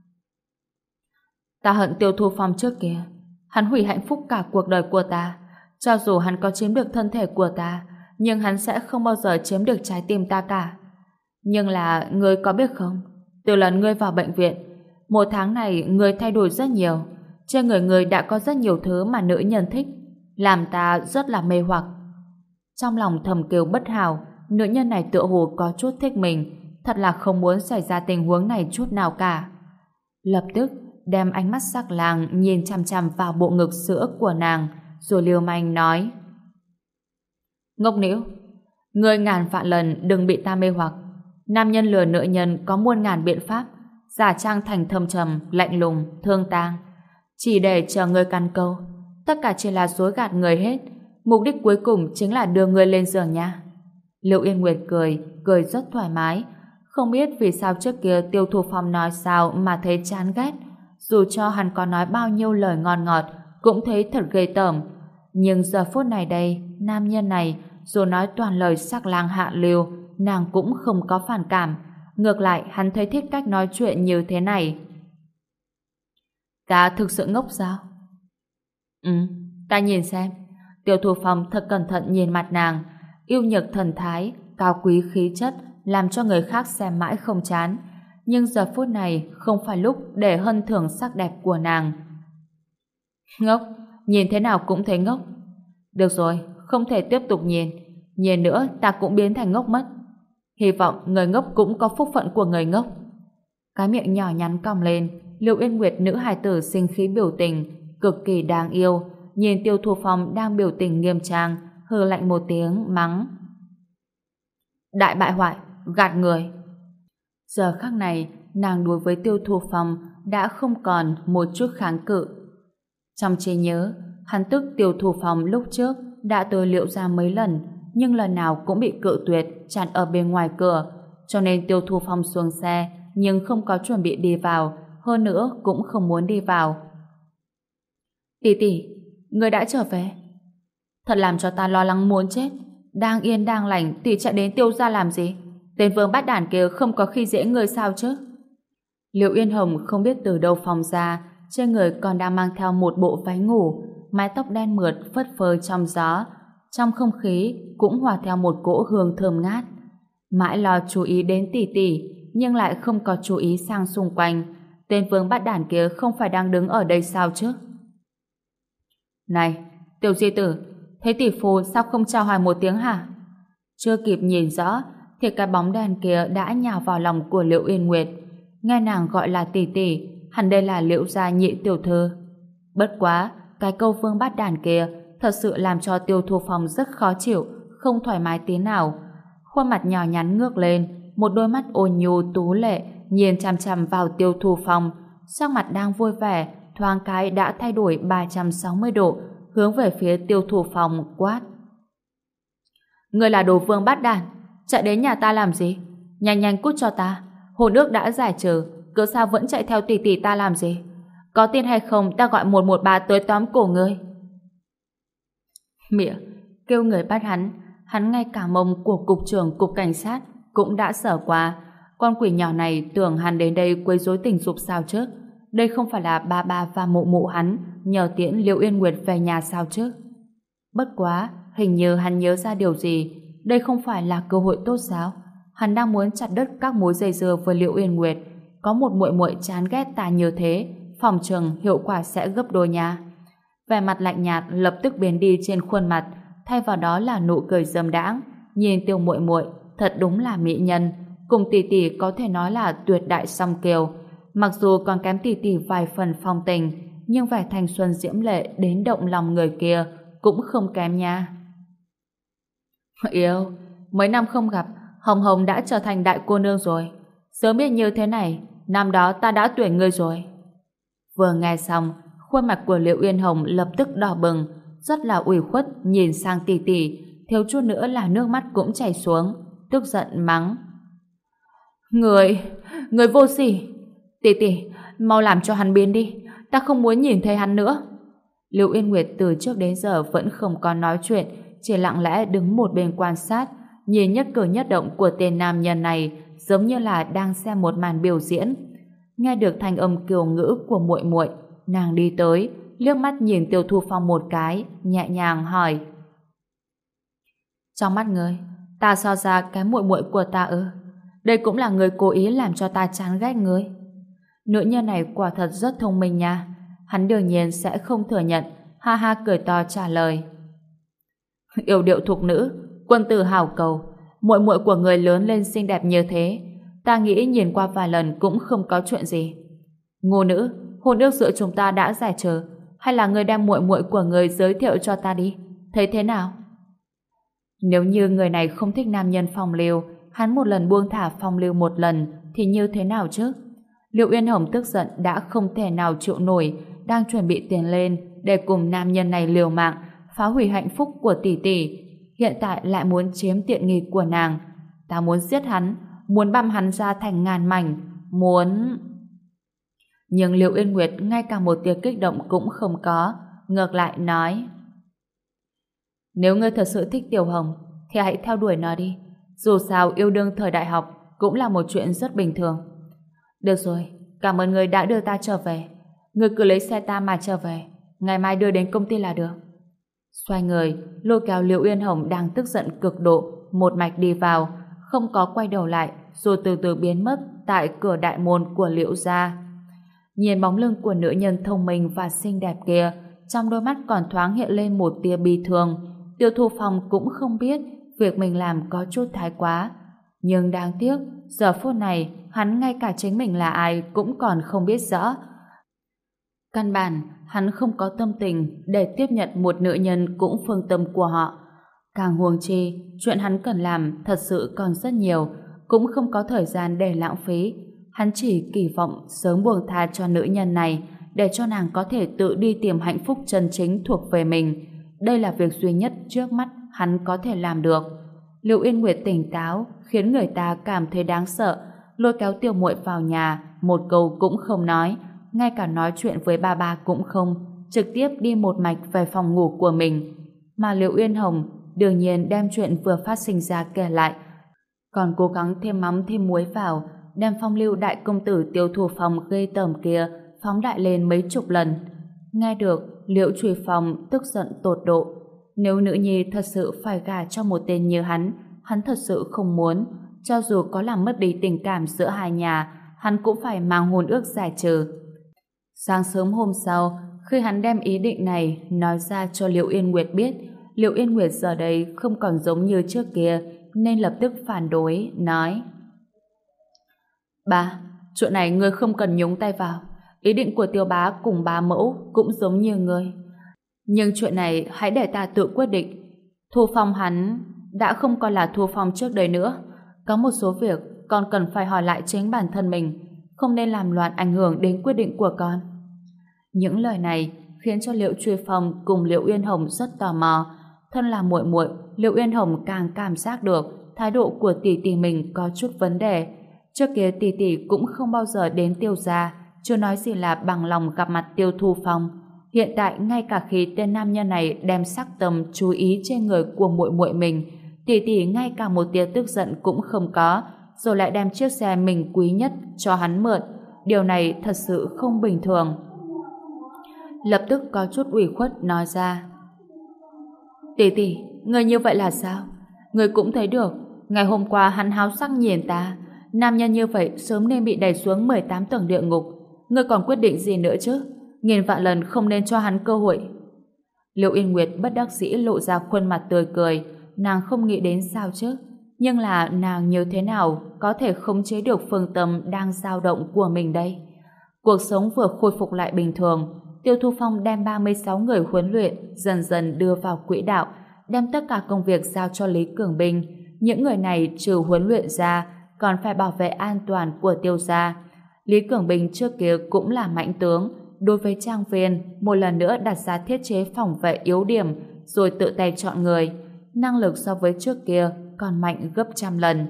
Ta hận Tiêu Thu Phong trước kia, hắn hủy hạnh phúc cả cuộc đời của ta. Cho dù hắn có chiếm được thân thể của ta, nhưng hắn sẽ không bao giờ chiếm được trái tim ta cả. Nhưng là, ngươi có biết không, từ lần ngươi vào bệnh viện, một tháng này ngươi thay đổi rất nhiều. Trên người ngươi đã có rất nhiều thứ mà nữ nhân thích, làm ta rất là mê hoặc. Trong lòng thầm kêu bất hảo, nữ nhân này tựa hồ có chút thích mình, thật là không muốn xảy ra tình huống này chút nào cả. Lập tức đem ánh mắt sắc làng nhìn chằm chằm vào bộ ngực sữa của nàng, rồi liều manh nói. Ngốc nĩu, Ngươi ngàn vạn lần đừng bị ta mê hoặc. Nam nhân lừa nữ nhân có muôn ngàn biện pháp, giả trang thành thâm trầm, lạnh lùng, thương tang, chỉ để chờ ngươi căn câu. Tất cả chỉ là dối gạt người hết. Mục đích cuối cùng chính là đưa ngươi lên giường nha. Liệu Yên Nguyệt cười rất thoải mái. Không biết vì sao trước kia Tiêu Thu Phong nói sao mà thấy chán ghét. Dù cho hắn có nói bao nhiêu lời ngon ngọt, cũng thấy thật ghê tởm. Nhưng giờ phút này đây, nam nhân này, dù nói toàn lời sắc lang hạ lưu, nàng cũng không có phản cảm. Ngược lại, hắn thấy thích cách nói chuyện như thế này. Ta thực sự ngốc sao? Ta nhìn xem. Tiêu Thu Phong thật cẩn thận nhìn mặt nàng, yêu nhược thần thái, cao quý khí chất, làm cho người khác xem mãi không chán. Nhưng giờ phút này không phải lúc để hân thưởng sắc đẹp của nàng. Ngốc, nhìn thế nào cũng thấy ngốc. Được rồi, không thể tiếp tục nhìn. Nhìn nữa ta cũng biến thành ngốc mất. Hy vọng người ngốc cũng có phúc phận của người ngốc. Cái miệng nhỏ nhắn cong lên, Liệu Yên Nguyệt nữ hài tử sinh khí biểu tình, cực kỳ đáng yêu. Nhìn Tiêu Thu Phong đang biểu tình nghiêm trang, hừ lạnh một tiếng, mắng. Đại bại hoại, gạt người. Giờ khắc này, nàng đối với Tiêu Thu Phong đã không còn một chút kháng cự. Trong trí nhớ, hắn tức Tiêu Thu Phong lúc trước đã tới Liệu gia mấy lần, nhưng lần nào cũng bị cự tuyệt, chặn ở bên ngoài cửa, cho nên Tiêu Thu Phong xuống xe, nhưng không có chuẩn bị đi vào, hơn nữa cũng không muốn đi vào. Tỷ tỷ, người đã trở về. Thật làm cho ta lo lắng muốn chết. Đang yên đang lành tỷ chạy đến Tiêu gia làm gì? Tên vương bát đản kia không có khi dễ người sao chứ? Liệu Yên Hồng không biết từ đâu phóng ra, trên người còn đang mang theo một bộ váy ngủ, mái tóc đen mượt phất phơ trong gió, trong không khí cũng hòa theo một cỗ hương thơm ngát. Mãi lo chú ý đến tỷ tỷ, nhưng lại không có chú ý sang xung quanh. Tên vương bát đản kia không phải đang đứng ở đây sao chứ? Này, Tiểu Di Tử, thế tỷ phu sao không chào hỏi một tiếng hả? Chưa kịp nhìn rõ thì cái bóng đèn kia đã nhào vào lòng của Liệu Yên Nguyệt. Nghe nàng gọi là tỷ tỷ, hẳn đây là Liệu gia nhị tiểu thư. Bất quá, cái câu vương bát đàn kia thật sự làm cho Tiêu Thu Phong rất khó chịu, không thoải mái tí nào. Khuôn mặt nhỏ nhắn ngước lên, một đôi mắt ôn nhu tú lệ nhìn chằm chằm vào Tiêu Thu Phong, sắc mặt đang vui vẻ, thoáng cái đã thay đổi 360 độ, hướng về phía Tiêu Thu Phong quát. Người là đồ vương bát đàn, chạy đến nhà ta làm gì? Nhanh nhanh cút cho ta. Hồ nước đã giải trừ, cớ sao vẫn chạy theo tỷ tỷ ta làm gì? Có tin hay không ta gọi 113 tới tóm cổ ngươi. Miệng kêu người bắt hắn ngay cả mông của cục trưởng cục cảnh sát cũng đã sở qua. Con quỷ nhỏ này tưởng hắn đến đây quấy rối tình dục sao chứ? Đây không phải là ba ba và mụ mụ hắn nhờ tiễn Liệu Yên Nguyệt về nhà sao chứ? Bất quá, hình như hắn nhớ ra điều gì. Đây không phải là cơ hội tốt sao? Hắn đang muốn chặt đứt các mối dây dưa với Liệu Yên Nguyệt. Có một muội muội chán ghét ta như thế, phòng chừng hiệu quả sẽ gấp đôi nha. Vẻ mặt lạnh nhạt lập tức biến đi trên khuôn mặt, thay vào đó là nụ cười dâm đãng. Nhìn Tiêu muội muội thật đúng là mỹ nhân, cùng tỷ tỷ có thể nói là tuyệt đại song kiều. Mặc dù còn kém tỷ tỷ vài phần phong tình, nhưng vẻ thanh xuân diễm lệ đến động lòng người kia cũng không kém nha. Yêu, mấy năm không gặp, Hồng Hồng đã trở thành đại cô nương rồi. Sớm biết như thế này, năm đó ta đã tuyển ngươi rồi. Vừa nghe xong, khuôn mặt của Liệu Yên Hồng lập tức đỏ bừng, rất là ủy khuất nhìn sang tỷ tỷ, thiếu chút nữa là nước mắt cũng chảy xuống, tức giận mắng. Người vô sỉ. Tỷ tỷ, mau làm cho hắn biến đi, ta không muốn nhìn thấy hắn nữa. Liệu Yên Nguyệt từ trước đến giờ vẫn không có nói chuyện, chỉ lặng lẽ đứng một bên quan sát, nhìn nhất cử nhất động của tên nam nhân này giống như là đang xem một màn biểu diễn. Nghe được thanh âm kiều ngữ của muội muội, nàng đi tới, liếc mắt nhìn Tiêu Thu Phong một cái, nhẹ nhàng hỏi. Trong mắt ngươi, ta so ra cái muội muội của ta ư? Đây cũng là người cố ý làm cho ta chán ghét ngươi. Nữ nhân này quả thật rất thông minh nha. Hắn đương nhiên sẽ không thừa nhận, ha ha cười to trả lời. Yêu điệu thục nữ, quân tử hảo cầu, muội muội của người lớn lên xinh đẹp như thế, ta nghĩ nhìn qua vài lần cũng không có chuyện gì. Ngô nữ, hôn ước giữa chúng ta đã giải trừ, hay là người đem muội muội của người giới thiệu cho ta đi, thấy thế nào? Nếu như người này không thích nam nhân Phong Lưu, hắn một lần buông thả Phong Lưu một lần thì như thế nào chứ? Liệu Uyên Hồng tức giận đã không thể nào chịu nổi, đang chuẩn bị tiến lên để cùng nam nhân này liều mạng, phá hủy hạnh phúc của tỷ tỷ. Hiện tại lại muốn chiếm tiện nghi của nàng. Ta muốn giết hắn, muốn băm hắn ra thành ngàn mảnh, muốn... Nhưng Liệu Yên Nguyệt ngay cả một tia kích động cũng không có, ngược lại nói: nếu ngươi thật sự thích Tiểu Hồng thì hãy theo đuổi nó đi. Dù sao yêu đương thời đại học cũng là một chuyện rất bình thường. Được rồi, cảm ơn ngươi đã đưa ta trở về. Ngươi cứ lấy xe ta mà trở về, ngày mai đưa đến công ty là được. Xoay người, lôi kéo Liệu Uyên Hồng đang tức giận cực độ, một mạch đi vào, không có quay đầu lại, rồi từ từ biến mất tại cửa đại môn của Liệu gia. Nhìn bóng lưng của nữ nhân thông minh và xinh đẹp kia, trong đôi mắt còn thoáng hiện lên một tia bi thương. Tiêu Thu Phong cũng không biết việc mình làm có chút thái quá. Nhưng đáng tiếc, giờ phút này hắn ngay cả chính mình là ai cũng còn không biết rõ. Căn bản, hắn không có tâm tình để tiếp nhận một nữ nhân cũng phương tâm của họ. Càng huống chi, chuyện hắn cần làm thật sự còn rất nhiều, cũng không có thời gian để lãng phí. Hắn chỉ kỳ vọng sớm buông tha cho nữ nhân này để cho nàng có thể tự đi tìm hạnh phúc chân chính thuộc về mình. Đây là việc duy nhất trước mắt hắn có thể làm được. Lưu Yên Nguyệt tỉnh táo khiến người ta cảm thấy đáng sợ, lôi kéo Tiểu Muội vào nhà, một câu cũng không nói, ngay cả nói chuyện với ba cũng không, trực tiếp đi một mạch về phòng ngủ của mình. Mà Lưu Uyên Hồng đương nhiên đem chuyện vừa phát sinh ra kể lại, còn cố gắng thêm mắm thêm muối vào, đem phong lưu đại công tử Tiêu Thu Phong gây tởm kia phóng đại lên mấy chục lần. Nghe được, Liễu Truy Phong tức giận tột độ. Nếu nữ nhi thật sự phải gả cho một tên như hắn thật sự không muốn. Cho dù có làm mất đi tình cảm giữa hai nhà, hắn cũng phải mang hôn ước giải trừ. Sáng sớm hôm sau, khi hắn đem ý định này nói ra cho Liễu Yên Nguyệt biết, Liễu Yên Nguyệt giờ đây không còn giống như trước kia, nên lập tức phản đối, nói: Ba, chuyện này ngươi không cần nhúng tay vào. Ý định của Tiêu bá cùng bá mẫu cũng giống như ngươi. Nhưng chuyện này hãy để ta tự quyết định. Thu Phong hắn đã không còn là Thu Phong trước đây nữa. Có một số việc con cần phải hỏi lại chính bản thân mình, không nên làm loạn ảnh hưởng đến quyết định của con. Những lời này khiến cho Liễu Truy Phong cùng Liễu Uyên Hồng rất tò mò. Thân là muội muội, Liễu Uyên Hồng càng cảm giác được thái độ của tỷ tỷ mình có chút vấn đề. Trước kia tỷ tỷ cũng không bao giờ đến Tiêu gia, chưa nói gì là bằng lòng gặp mặt Tiêu Thu Phong. Hiện tại ngay cả khi tên nam nhân này đem sắc tâm chú ý trên người của muội muội mình, tỷ tỷ ngay cả một tia tức giận cũng không có, rồi lại đem chiếc xe mình quý nhất cho hắn mượn. Điều này thật sự không bình thường. Lập tức có chút ủy khuất nói ra: Tỷ tỷ, người như vậy là sao? Người cũng thấy được, ngày hôm qua hắn háo sắc nhìn ta. Nam nhân như vậy sớm nên bị đẩy xuống 18 tầng địa ngục. Ngươi còn quyết định gì nữa chứ? Nghìn vạn lần không nên cho hắn cơ hội. Liễu Yên Nguyệt bất đắc dĩ lộ ra khuôn mặt tươi cười. Nàng không nghĩ đến sao chứ? Nhưng là nàng như thế nào có thể khống chế được phương tâm đang dao động của mình đây? Cuộc sống vừa khôi phục lại bình thường, Tiêu Thu Phong đem 36 người huấn luyện dần dần đưa vào quỹ đạo, đem tất cả công việc giao cho Lý Cường Bình. Những người này trừ huấn luyện ra còn phải bảo vệ an toàn của Tiêu gia. Lý Cường Bình trước kia cũng là mãnh tướng, đối với trang viên một lần nữa đặt ra thiết chế phòng vệ yếu điểm rồi tự tay chọn người, năng lực so với trước kia còn mạnh gấp trăm lần.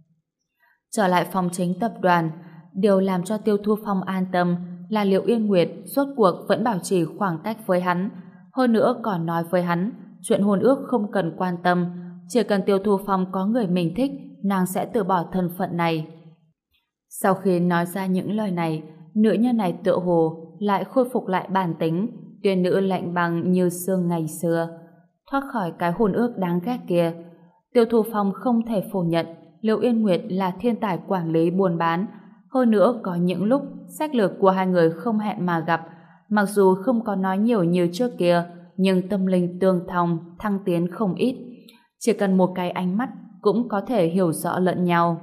Trở lại phòng chính tập đoàn, điều làm cho Tiêu Thu Phong an tâm là Liễu Yên Nguyệt rốt cuộc vẫn bảo trì khoảng cách với hắn, hơn nữa còn nói với hắn chuyện hôn ước không cần quan tâm, chỉ cần Tiêu Thu Phong có người mình thích, nàng sẽ từ bỏ thân phận này. Sau khi nói ra những lời này, nữ nhân này tựa hồ lại khôi phục lại bản tính, tuyên nữ lạnh băng như xương ngày xưa. Thoát khỏi cái hôn ước đáng ghét kia, Tiêu Thu Phong không thể phủ nhận Liễu Yên Nguyệt là thiên tài quản lý buôn bán. Hơn nữa có những lúc sách lược của hai người không hẹn mà gặp, mặc dù không có nói nhiều như trước kia, nhưng tâm linh tương thông, thăng tiến không ít. Chỉ cần một cái ánh mắt cũng có thể hiểu rõ lẫn nhau.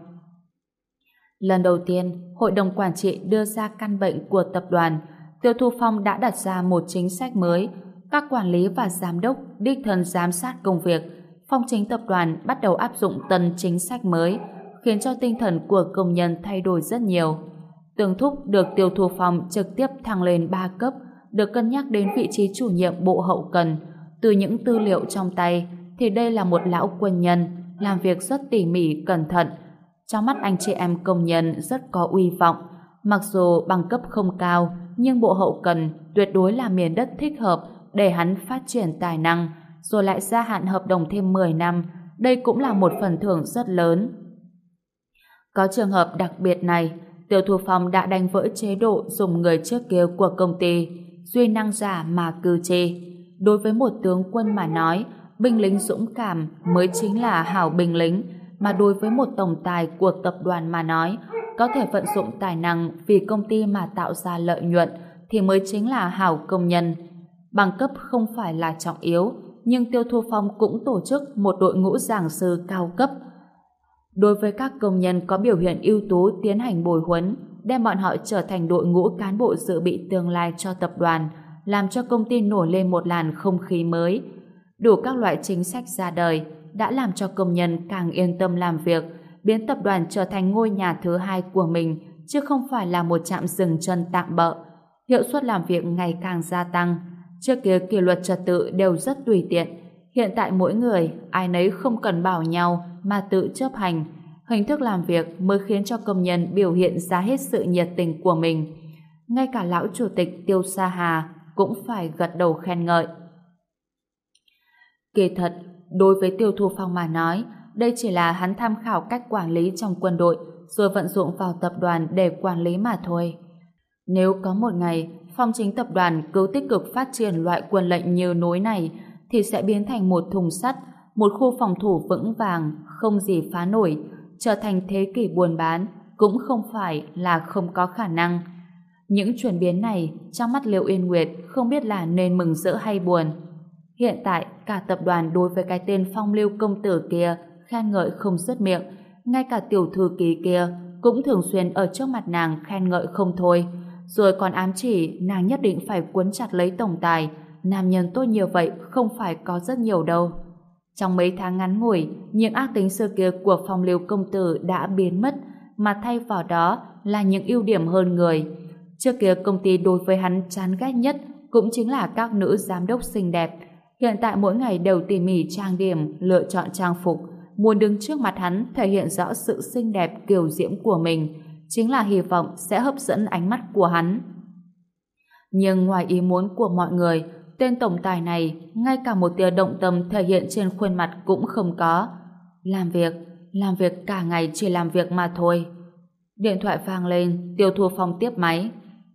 Lần đầu tiên, hội đồng quản trị đưa ra căn bệnh của tập đoàn, Tiêu Thu Phong đã đặt ra một chính sách mới. Các quản lý và giám đốc đích thân giám sát công việc, Phong Chính tập đoàn bắt đầu áp dụng tân chính sách mới, khiến cho tinh thần của công nhân thay đổi rất nhiều. Tường Thúc được Tiêu Thu Phong trực tiếp thăng lên 3 cấp, được cân nhắc đến vị trí chủ nhiệm bộ hậu cần. Từ những tư liệu trong tay thì đây là một lão quân nhân, làm việc rất tỉ mỉ, cẩn thận. Trong mắt anh chị em công nhân rất có uy vọng. Mặc dù bằng cấp không cao, nhưng bộ hậu cần tuyệt đối là miền đất thích hợp để hắn phát triển tài năng, rồi lại gia hạn hợp đồng thêm 10 năm. Đây cũng là một phần thưởng rất lớn. Có trường hợp đặc biệt này, Tiêu Thu Phong đã đánh vỡ chế độ dùng người trước kia của công ty, duy năng giả mà cư chê. Đối với một tướng quân mà nói, binh lính dũng cảm mới chính là hảo binh lính, mà đối với một tổng tài của tập đoàn mà nói, có thể vận dụng tài năng vì công ty mà tạo ra lợi nhuận thì mới chính là hảo công nhân. Bằng cấp không phải là trọng yếu, nhưng Tiêu Thu Phong cũng tổ chức một đội ngũ giảng sư cao cấp. Đối với các công nhân có biểu hiện ưu tú tiến hành bồi huấn, đem bọn họ trở thành đội ngũ cán bộ dự bị tương lai cho tập đoàn, làm cho công ty nổi lên một làn không khí mới. Đủ các loại chính sách ra đời đã làm cho công nhân càng yên tâm làm việc, biến tập đoàn trở thành ngôi nhà thứ hai của mình, chứ không phải là một trạm dừng chân tạm bợ. Hiệu suất làm việc ngày càng gia tăng. Trước kia kỷ luật trật tự đều rất tùy tiện. Hiện tại mỗi người, ai nấy không cần bảo nhau mà tự chấp hành. Hình thức làm việc mới khiến cho công nhân biểu hiện ra hết sự nhiệt tình của mình. Ngay cả lão chủ tịch Tiêu Sa Hà cũng phải gật đầu khen ngợi. Kỳ thật, đối với Tiêu Thu Phong mà nói, đây chỉ là hắn tham khảo cách quản lý trong quân đội rồi vận dụng vào tập đoàn để quản lý mà thôi. Nếu có một ngày Phong Chính tập đoàn cứ tích cực phát triển loại quân lệnh như núi này thì sẽ biến thành một thùng sắt, một khu phòng thủ vững vàng, không gì phá nổi, trở thành thế kỷ buôn bán cũng không phải là không có khả năng. Những chuyển biến này trong mắt Liễu Yên Nguyệt không biết là nên mừng rỡ hay buồn. Hiện tại cả tập đoàn đối với cái tên Phong Lưu công tử kia khen ngợi không dứt miệng, ngay cả tiểu thư ký kia cũng thường xuyên ở trước mặt nàng khen ngợi không thôi, rồi còn ám chỉ nàng nhất định phải cuốn chặt lấy tổng tài. Nam nhân tốt như vậy không phải có rất nhiều đâu. Trong mấy tháng ngắn ngủi, những ác tính xưa kia của Phong Lưu công tử đã biến mất, mà thay vào đó là những ưu điểm hơn người. Trước kia công ty đối với hắn chán ghét nhất cũng chính là các nữ giám đốc xinh đẹp. Hiện tại mỗi ngày đều tỉ mỉ trang điểm, lựa chọn trang phục, muốn đứng trước mặt hắn thể hiện rõ sự xinh đẹp kiều diễm của mình, chính là hy vọng sẽ hấp dẫn ánh mắt của hắn. Nhưng ngoài ý muốn của mọi người, tên tổng tài này ngay cả một tia động tâm thể hiện trên khuôn mặt cũng không có. Làm việc cả ngày chỉ làm việc mà thôi. Điện thoại vang lên, Tiêu Thu Phong tiếp máy.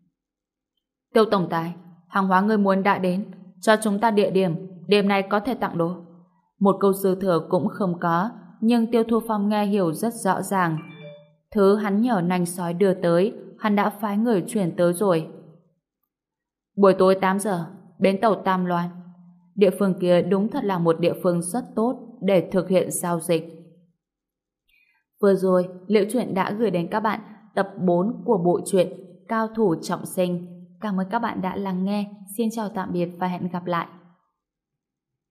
Tiêu tổng tài, hàng hóa ngươi muốn đã đến, cho chúng ta địa điểm, đêm nay có thể tặng đồ. Một câu dư thừa cũng không có, nhưng Tiêu Thu Phong nghe hiểu rất rõ ràng. Thứ hắn nhờ nanh sói đưa tới, hắn đã phái người chuyển tới rồi. Buổi tối 8 giờ, bến tàu Tam Loan. Địa phương kia đúng thật là một địa phương rất tốt để thực hiện giao dịch. Vừa rồi, Liễu Chuyện đã gửi đến các bạn tập 4 của bộ truyện Cao thủ trọng sinh. Cảm ơn các bạn đã lắng nghe. Xin chào tạm biệt và hẹn gặp lại.